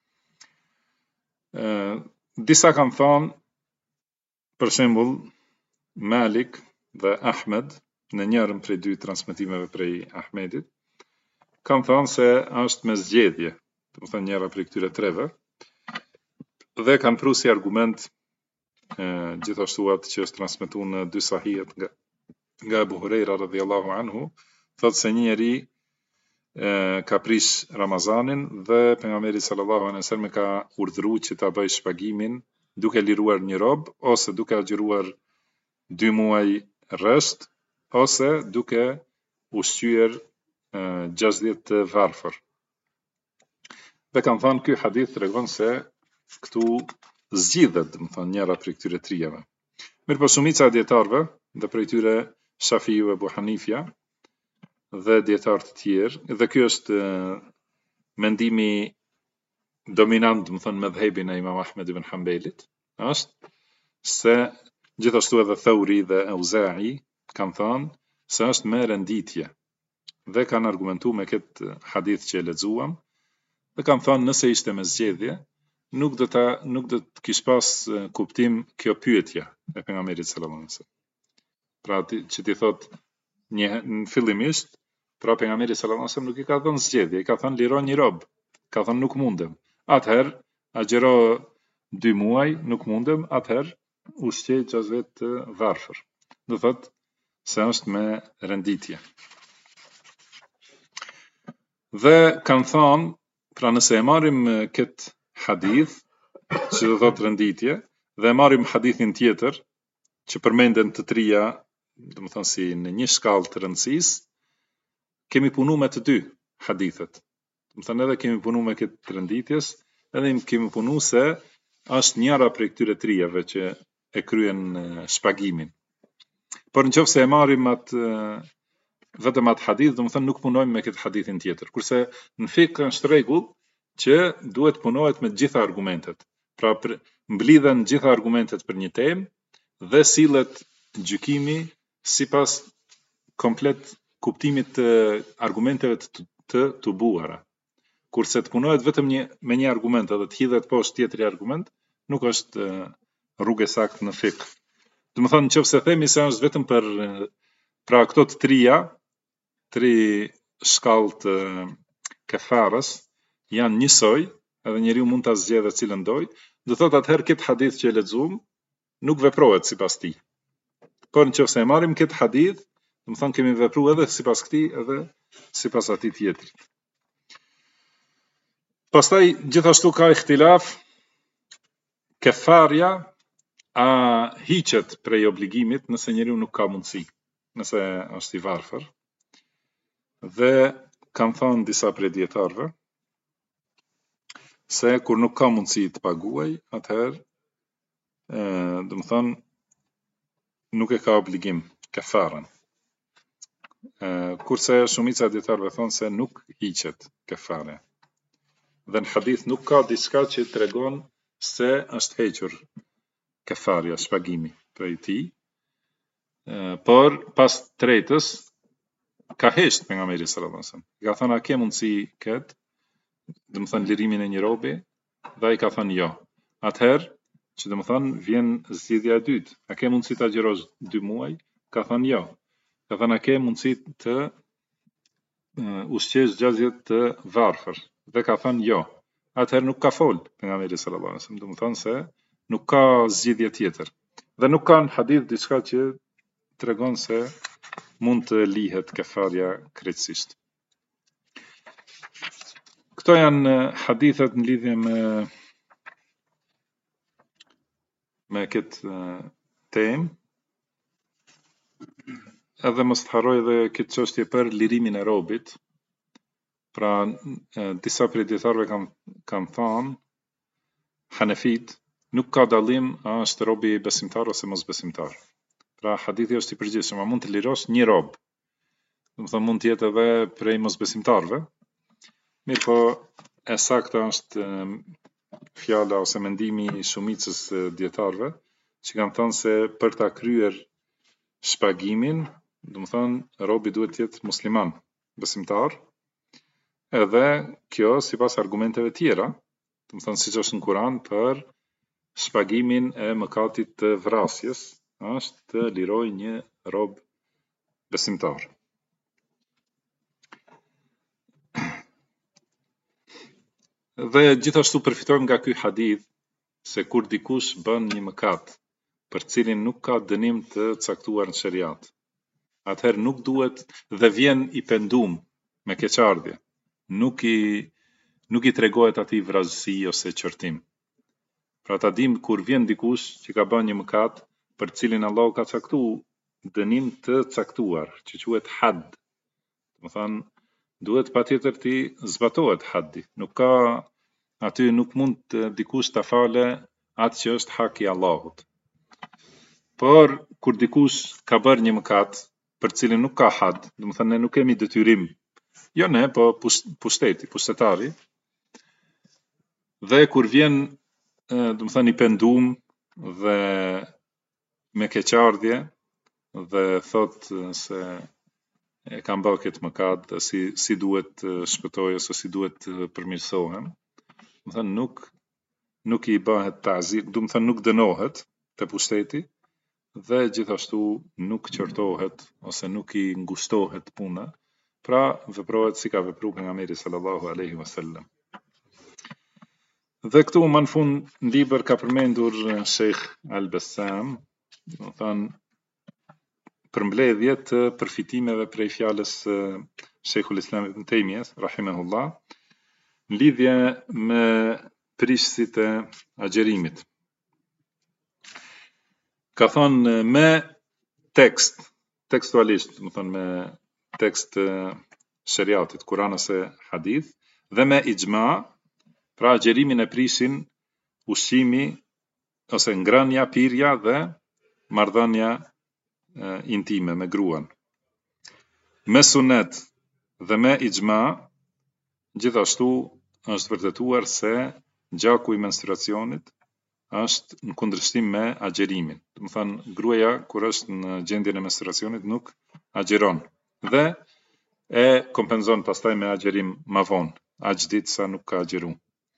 Disa kanë thonë, për shembull, Malik dhe Ahmed, në njërën prej 2 transmetimeve prej Ahmedit, kanë thonë se është me zgjedhje, do të thonë njëra prej këtyre 3-ve, dhe kanë pru si argument gjithashtu atë që është transmetuar në 2 sahihet nga Abu Huraira radhiyallahu anhu, thotë se një njeri ka prish Ramazanin dhe pejgamberi sallallahu alaihi wasallam ka urdhëruar që ta bëjë shpagimin duke liruar një rob ose duke agjëruar 2 muaj rresht ose duke ushqyer 60 të varfër. Dhe kanë thënë ky hadith tregon se këtu zgjidhet, do të thonë njëra prej këtyre 3-jave. Mirë, po shumica e dietarëve, dhe prej tyre Shafiu e Abu Hanifja dhe dietarë të tjerë, dhe ky është mendimi dominant, do të thonë medhhebin e Imam Ahmed ibn Hanbelit, është se gjithashtu edhe Thauri dhe Auza'i kanë thënë se është me renditje dhe kanë argumentuar me këtë hadith që e lexuam dhe kanë thënë nëse ishte me zgjedhje nuk do të kish pas kuptim kjo pyetje e pejgamberit sallallahu alaihi wasallam. Pra që ti thot në fillimisht, pra pejgamberi sallallahu alaihi wasallam nuk i ka thënë zgjedhje, i ka thënë liro një rob, ka thënë nuk mundem. Atëherë agjëro 2 muaj, nuk mundem, atëherë ushqej 60 të varfër. Do thot se është me renditje. Dhe kanë thënë, pra nëse e marrim këtë hadith që do thot renditje dhe e marrim hadithin tjetër që përmenden të 3-ja, do të thonë si në një shkallë të rëndësisë, kemi punu me të 2 hadithet. Do të thonë edhe kemi punu me këtë renditjes, edhe kemi punu se është njëra prej këtyre 3-jave që e kryen shpagimin. Por nëse e marrim vetëm atë hadith, do të thonë nuk punojmë me këtë hadithin tjetër. Kurse në fikë është rregull që duhet punohet me të gjitha argumentet. Pra mblidhen gjitha argumentet për një temë dhe sillet gjykimi sipas komplet kuptimit të argumenteve të tubuara. Kurse të punohet vetëm me një argument edhe të hidhet poshtë tjetri argument, nuk është rrugë e saktë në fikë. Do të thonë nëse themi se është vetëm për pra këto të 3-ja, 3 shkallë të kefarës janë njësoj, edhe njeriu mund ta zgjedhë cilën doj, do thotë atëherë këtë hadith që e lexuam nuk veprohet sipas tij. Por nëse e marrim këtë hadith, do të thonë kemi vepruar edhe sipas këtij edhe sipas atij tjetrit. Pastaj gjithashtu ka ihtilaf kefarja a hiqet prej obligimit nëse njeriu nuk ka mundësi, nëse është i varfër. Dhe kanë thënë disa prej dietarëve se kur nuk ka mundësi të paguaj, atëherë do të thonë nuk e ka obligim kefarën. Kurse shumica e dietarëve thonë se nuk hiqet kefarja. Dhe në hadith nuk ka diçka që tregon se është hequr kefarja, shpagimi prej tij. Por pas tretës ka hesht pejgamberi sallallahu alajhi wasallam. Ka thënë a ke mundësi këtë, do të thonë lirimin e një robi, dhe ai ka thënë jo. Atëherë, që do të thonë vjen zgjidhja e dytë. A ke mundësi ta agjërosh 2 muaj? Ka thënë jo. Ka thënë a ke mundësi të ushqesh 60 të varfër? Dhe ka thënë jo. Atëherë nuk ka fol pejgamberi sallallahu alajhi wasallam, do të thonë se nuk ka zgjidhje tjetër. Dhe nuk ka në hadith diçka që tregon se mund të lihet kefarja krejtësisht. Këto janë hadithet në lidhje me këtë temë. Edhe mos të harroj edhe këtë çështje për lirimin e robit. Pra disa prej dietarëve kanë thënë Hanefit nuk ka dallim a është robi besimtar ose mos besimtar. Pra hadithi është i përgjithshëm, a mund të lirosh një rob. Domethënë mund të jetë edhe prej mosbesimtarëve. Mirë po e sakta është fjala ose mendimi i shumicës dietarëve që kanë thënë se për ta kryer shpagimin, domethënë robi duhet të jetë musliman, besimtar. Edhe kjo sipas argumenteve tjera, domethënë siç është në Kur'an për shpagimin e mëkatit të vrasjes, është të liroj një rob besimtar. Dhe gjithashtu përfitojmë nga ky hadith se kur dikush bën një mëkat për cilin nuk ka dënim të caktuar në shariat, atëherë nuk duhet dhe vjen i pendum me keqardhje, nuk i tregohet atij vrasësi ose qortim. Pra ta dim kur vjen dikush që ka bën një mëkat për cilin Allahu ka caktuar dënim të caktuar, që quhet had. Domethënë duhet patjetër të zbatohet haddi. Aty nuk mund dikush ta fale atë që është hak i Allahut. Por kur dikush ka bërë një mëkat për cilin nuk ka had, domethënë ne nuk kemi detyrim. Jo ne, po pushtetari. Dhe kur vjen domethënë i pendum dhe me keqardhje dhe thot se e kam bërë këtë mëkat, si duhet shpëtoj ose si duhet përmirësohem. Domethënë nuk i bëhet ta'zir, domethënë nuk dënohet te pushteti dhe gjithashtu nuk qortohet ose nuk i ngushtohet puna, pra veprohet si ka vepruar pejgamberi sallallahu alaihi wasallam. Dhe këtu më në fund në libër ka përmendur Sheikh Al-Bassam, domethënë përmbledhje të përfitimeve prej fjalës Sheikhul Islam Ibn Taymiyah rahimahullah në lidhje me prishësit e agjerimit. Ka thonë me tekstualisht, domethënë me tekst shariatit, Kur'an ose hadith, dhe me ixhma, pra agjerimin e prishin ushqimi ose ngrënia, pirja dhe marrëdhënia intime me gruan. Me sunet dhe me ixhma, gjithashtu është vërtetuar se gjaku i menstruacionit është në kundërshtim me agjerimin. Domethënë gruaja kur është në gjendjen e menstruacionit nuk agjeron dhe e kompenzon pastaj me agjerim më vonë, aq ditë sa nuk ka agjeruar.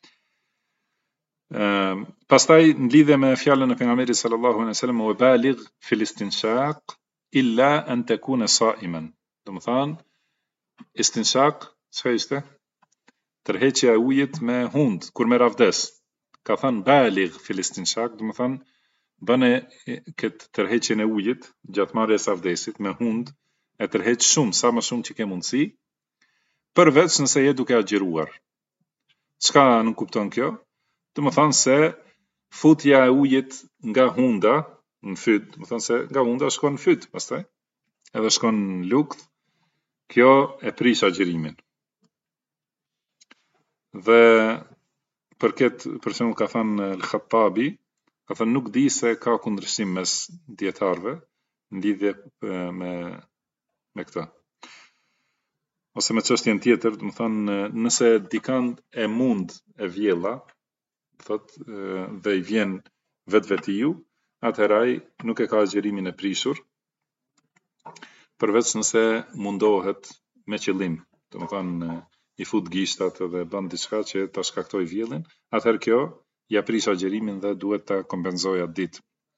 Pastaj në lidhje me fjalën e pejgamberit sallallahu alaihi wasallam wa baligh fil istinshaq illa an takuna sa'iman. Domethënë istinshaq çfarë ishte? Tërheqja e ujit me hund kur merr avdes. Ka thënë baligh fil istinshaq, domethënë bëne këtë tërheqjen e ujit gjatë marrjes avdesit me hund, e tërheq shumë, sa më shumë që ke mundësi, përveç nëse je duke agjeruar. Çka nuk kupton kjo? Domethënë se futja e ujit nga hunda në fyt, domethënë se nga hunda shkon në fyt pastaj, edhe shkon në lugth, kjo e prish agjerimin. Dhe për shembull ka thënë Al-Khattabi, ka thënë nuk di se ka kundërshtim mes dietarëve në lidhje me këtë. Ose me çështjen tjetër, domethënë nëse dikant e mund e vjella, dhe i vjen vetvetiu, atëherë ai nuk e ka agjerimin e prishur, përveç nëse mundohet me qëllim, domethënë i fut gishtat dhe bën diçka që ta shkaktoj vjellin, atëherë kjo ja prish agjerimin dhe duhet ta kompenzojë atë ditë.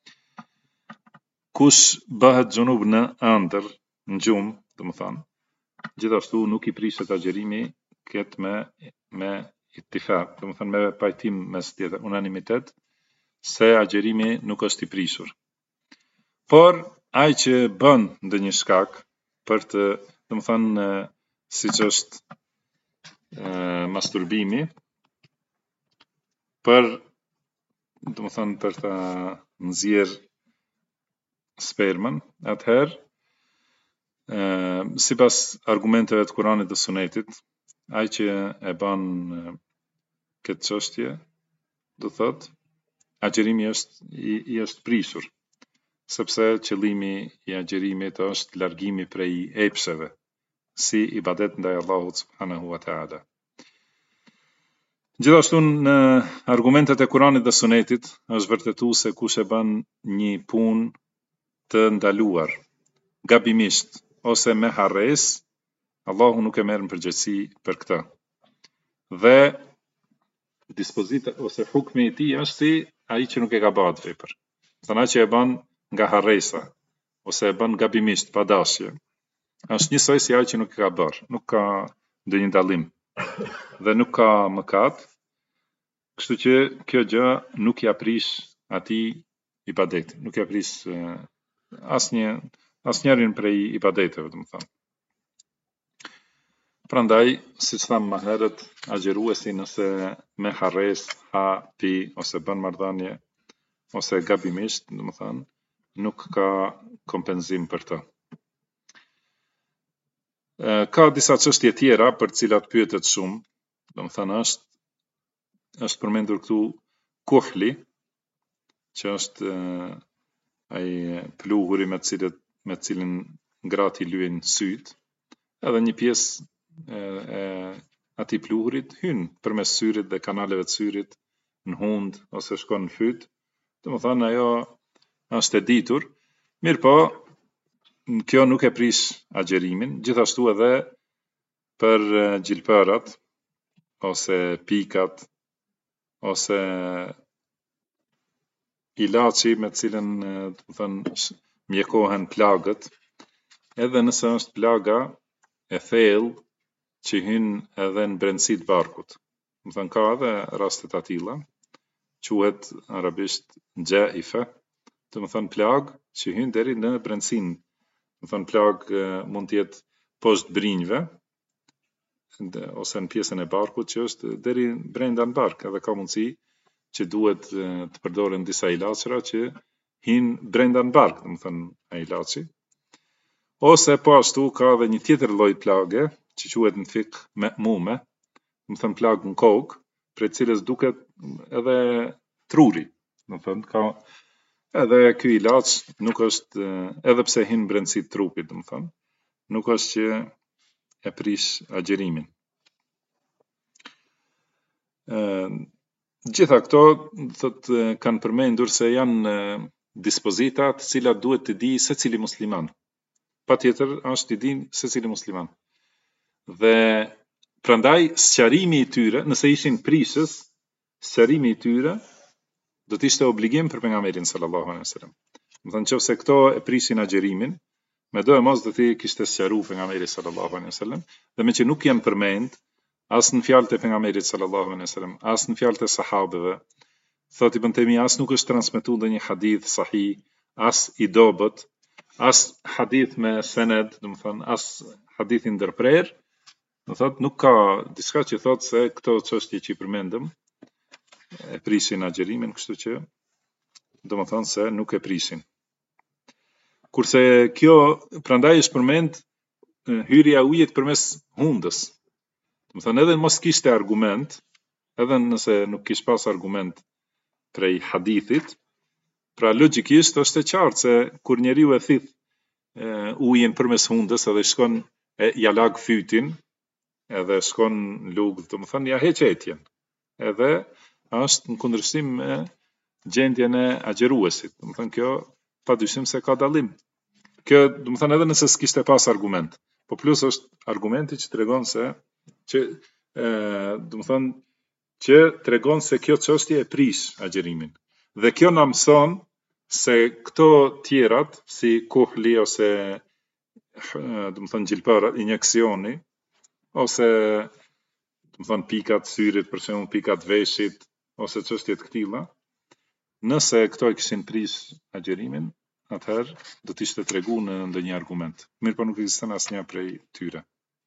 Kush bëhet xhunub në ëndër, në gjumë, domethënë, gjithashtu nuk i prishet agjerimi këtë me ittifaq, domethënë me pajtim mes tjetër, unanimitet, se agjerimi nuk është i prishur. Por ai që bën ndonjë shkak për të, domethënë siç është masturbimi, për ta nxjerr spermën, atëherë sipas argumenteve të Kuranit dhe Sunetit, ai që e bën këtë çështje do thot, agjerimi i është prishur, sepse qëllimi i agjerimit është largimi prej epsheve, si ibadet ndaj Allahut subhanahu wa ta'ala. Gjithashtu në argumentet e Kuranit dhe Sunetit është vërtetuar se kush e bën një punë të ndaluar, gabimisht ose me harres, Allahu nuk e merr në përgjegjësi për këtë. Dhe dispozita ose hukmi i tij është si ai që nuk e ka bërë atë vepër. Thënë ai që e bën nga harresa ose e bën gabimisht pa dashje, është njësoj si ai që nuk e ka bërë, nuk ka ndonjë dallim dhe nuk ka mëkat, kështu që kjo gjë nuk ja prish atij ibadetin, nuk ja prish asnjërin prej ibadeteve, domethënë. Prandaj, siç thamë më herët, agjeruesi nëse me harres, ha, pi ose bën marrëdhënie ose gabimisht, domethënë, nuk ka kompenzim për të. Ka disa çështje tjera për të cilat pyetet shumë, domethënë është përmendur këtu kuhli, që është ai pluhuri me të cilin gratë i lyejnë syt, edhe një pjesë e atij pluhurit hyn përmes syrit dhe kanaleve të syrit në hund ose shkon në fyt. Domethënë ajo është e ditur, mirë po kjo nuk e prish agjerimin, gjithashtu edhe për gjilpërat ose pikat ose ilaçi me të cilën domethënë mjekohen plagët, edhe nëse është plaga e thellë që hyn edhe në brendësi të barkut. Domethënë ka edhe raste të tilla, quhet arabisht jaife, domethënë plag që hyn deri në brendësinë. Domethënë plag mund të jetë poshtë brinjve ose në pjesën e barkut që është deri brenda në bark, edhe ka mundësi që duhet të përdoren disa ilaçra që hyn brenda në bark, domethënë ai ilaçi. Ose po ashtu ka edhe një tjetër lloj plage që quhet në fik me'mume, domethënë plagë në kokë, prej cilës duket edhe truri, domethënë ka edhe ky ilaç nuk është, edhe pse hyn në brendësi të trupit, domethënë, nuk është që e prish agjerimin. Gjitha këto thotë kanë përmendur se janë dispozita të cilat duhet të di secili musliman. Patjetër është i din secili musliman. Dhe prandaj sqarimi i tyre, nëse ishin prishës, sqarimi i tyre do të ishte obligim për pejgamberin sallallahu alaihi wasallam. Domethënë nëse këto e prishin agjerimin, me do e mos do të kishte sqaruar pejgamberi sallallahu alaihi wasallam, dhe me që nuk janë përmend as në fjalët e pejgamberit sallallahu alaihi wasallam, as në fjalët e sahabeve, thotë Ibn Taymija, as nuk është transmetuar ndonjë hadith sahih, as i dobët, as hadith me sened, domethënë as hadith i ndërprer, do thotë nuk ka diçka që thotë se këto çështje që i përmendëm e prishin agjerimin, kështu që domethënë se nuk e prishin. Kurse kjo prandaj është përmend hyrja e ujit përmes hundës. Domethënë edhe mos kishte argument, edhe nëse nuk kish pas argument prej hadithit, pra logjikisht është e qartë se kur njeriu e thith ujin përmes hundës edhe shkon ja lag fytin, edhe shkon në lugë, domethënë ja heq etjen. Edhe është në kundërshtim me gjendjen e agjeruesit. Domethënë kjo padyshim se ka dallim. Kjo domethënë edhe nëse s'kishte pas argument, po plus është argumenti që tregon se që domethënë që tregon se kjo çështje e prish agjerimin. Dhe kjo na mëson se këto tjerat si kuhli ose domethënë gjilpëra, injeksioni ose domethënë pikat syrit, për shembull pikat veshit ose çështje të këtilla, nëse këto e kishin prish agjerimin, atëherë do të ishte treguar në ndonjë argument. Mirë, po nuk ekziston asnjë prej tyre.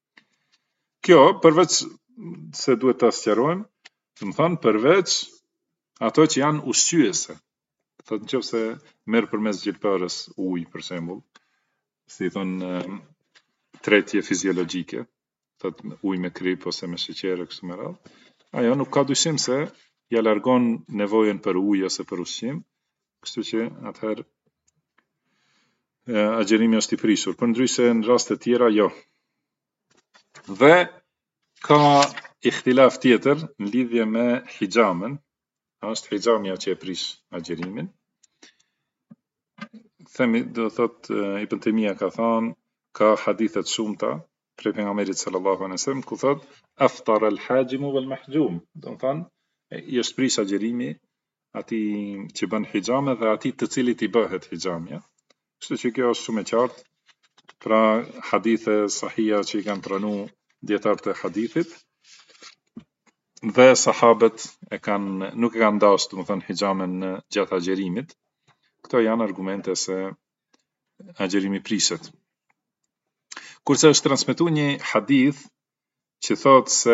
Kjo përveç se duhet ta sqarojmë, domethënë përveç ato që janë ushqyese. Thotë nëse merr përmes gjilpërës ujë, për shembull, si thon tretje fiziologjike, thotë ujë me krip ose me sheqer kështu me radhë, ajo nuk ka dyshim se ja largon nevojën për ujë ose për ushqim, kështu që atëherë agjerimi është i prishur, përndryshe në raste tjera jo. Dhe ka ikhtilaf tjetër në lidhje me hijamën, është hijamja që e prish agjerimin. Themi, do thot Ibn Taymija ka thënë, ka hadithet shumëta prej pejgamberit sallallahu alaihi wasallam ku thot aftar al-hajimu wal mahjum, do thënë i është prish agjerimi atij që bën hijame dhe atij të cilit i bëhet hijamja. Kështu që kjo është shumë e qartë, pra hadithe sahija që i kanë pranuar dietarët e hadithit dhe sahabët nuk e kanë dashur, do thënë hijamen gjatë agjerimit. Këto janë argumente se agjerimi prishet. Kurse është transmetuar një hadith që thot se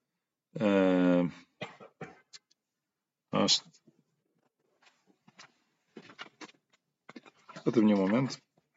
është vetëm një moment.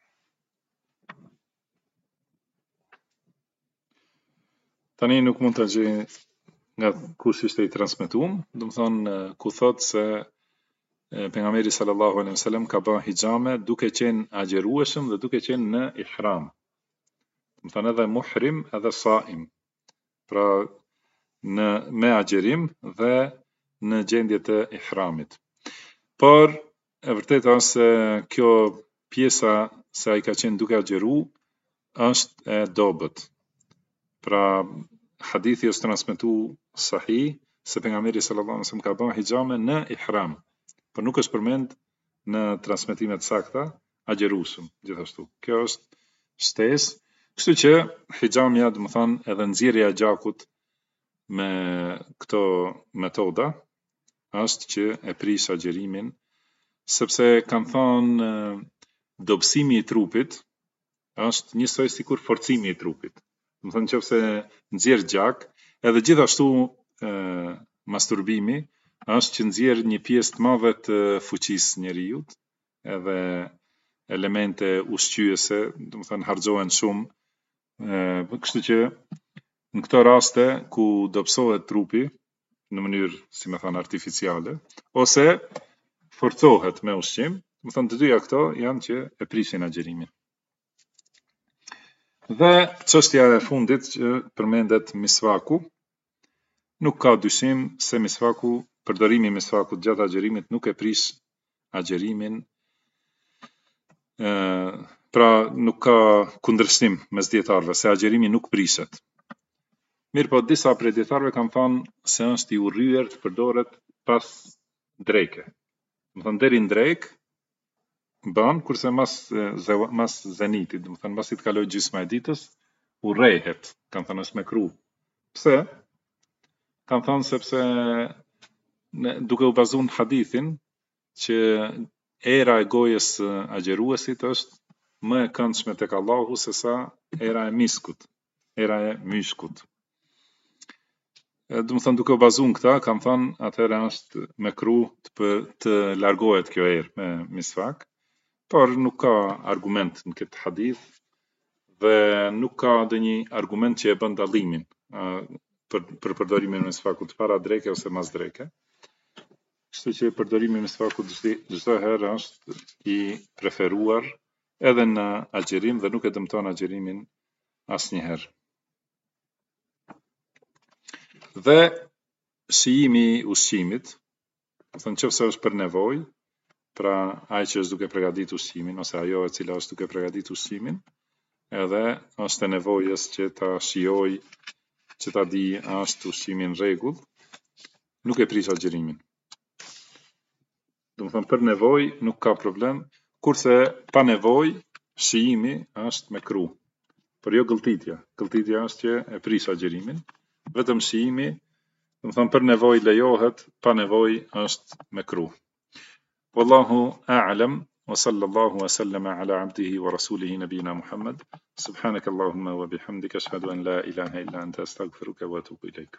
Tani nuk mund të gjej nga kush ishte i transmetuar, do të thonë ku thot se pejgamberi sallallahu alaihi wasallam ka bën hijame duke qenë agjerueshëm dhe duke qenë në ihram. Do të thonë edhe muhrim edhe saim. Pra me agjerim dhe në gjendje të ihramit. Por e vërteta është se kjo pjesa se ai ka qenë duke agjeru është e dobët. Pra hadithi është transmetuar sahih se pejgamberi sallallahu alaihi wasallam ka bën hijame në ihram. Por nuk është përmend në transmetimet sakta agjeruesëm gjithashtu. Kjo është shtesë, kështu që hijamja, do të thonë edhe nxjerrja e gjakut me këto metoda është që e prish agjerimin, sepse kanë thënë dobësimi i trupit është njësoj sikur forcimi i trupit. Do të thonë nëse nxjerr gjak, edhe gjithashtu masturbimi është që nxjerr një pjesë të madhe të fuqisë njeriut, edhe elemente ushqyese, do të thënë harxhohen shumë, kështu që në këto raste ku dobësohet trupi në mënyrë, si më thënë, artificiale, ose forcohet me ushqim, do të thënë të dyja këto janë që e prishin agjerimin. Dhe çështja e fundit që përmendet misvaku, nuk ka dyshim se misvaku, përdorimi i misvakut gjatë agjerimit nuk e prish agjerimin, pra nuk ka kundërshtim mes dietarëve se agjerimi nuk prishet. Mirë po disa prej dietarëve kanë thënë se është i urryer të përdoret pas dreke. Do të thënë deri në drek bën, kurse mas zenitit, do të thënë pasi të kalojë gjysma e ditës, urrehet, kanë thënë është mekruh. Pse? Kanë thënë sepse duke u bazuar në hadithin që era e gojës agjeruesit është më e këndshme tek Allahu se sa era e miskut, era e myshkut. Do të thënë duke u bazuar në këtë, kanë thënë atëherë është mekruh të largohet kjo erë me misvak, por nuk ka argument në këtë hadith dhe nuk ka ndonjë argument që e bën dallimin për përdorimin e misvakut para dreke ose mas dreke. Kështu që përdorimi i misvakut çdo herë është i preferuar edhe në agjerim dhe nuk e dëmton agjerimin asnjëherë. Dhe shijimi i ushqimit, do të thonë nëse është për nevojë, pra ai që është duke përgatitur ushqimin ose ajo e cila është duke përgatitur ushqimin, edhe është e nevojës që ta shijojë, që ta di a është ushqimi në rregull, nuk e prish agjerimin. Do të thonë për nevojë nuk ka problem, kurse pa nevojë shijimi është mekruh. Por jo gëlltitja. Gëlltitja është që e prish agjerimin, vetëm shijimi, do të thonë për nevojë lejohet, pa nevojë është mekruh. Wallahu a'lam wa sallallahu wa sallama ala abdihi wa rasulihi nabiyina Muhammad. Subhanaka Allahumma wa bihamdika ashhadu an la ilaha illa anta astaghfiruka wa atubu ilayk.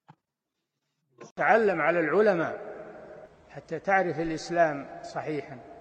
تعلم على العلماء حتى تعرف الإسلام صحيحا.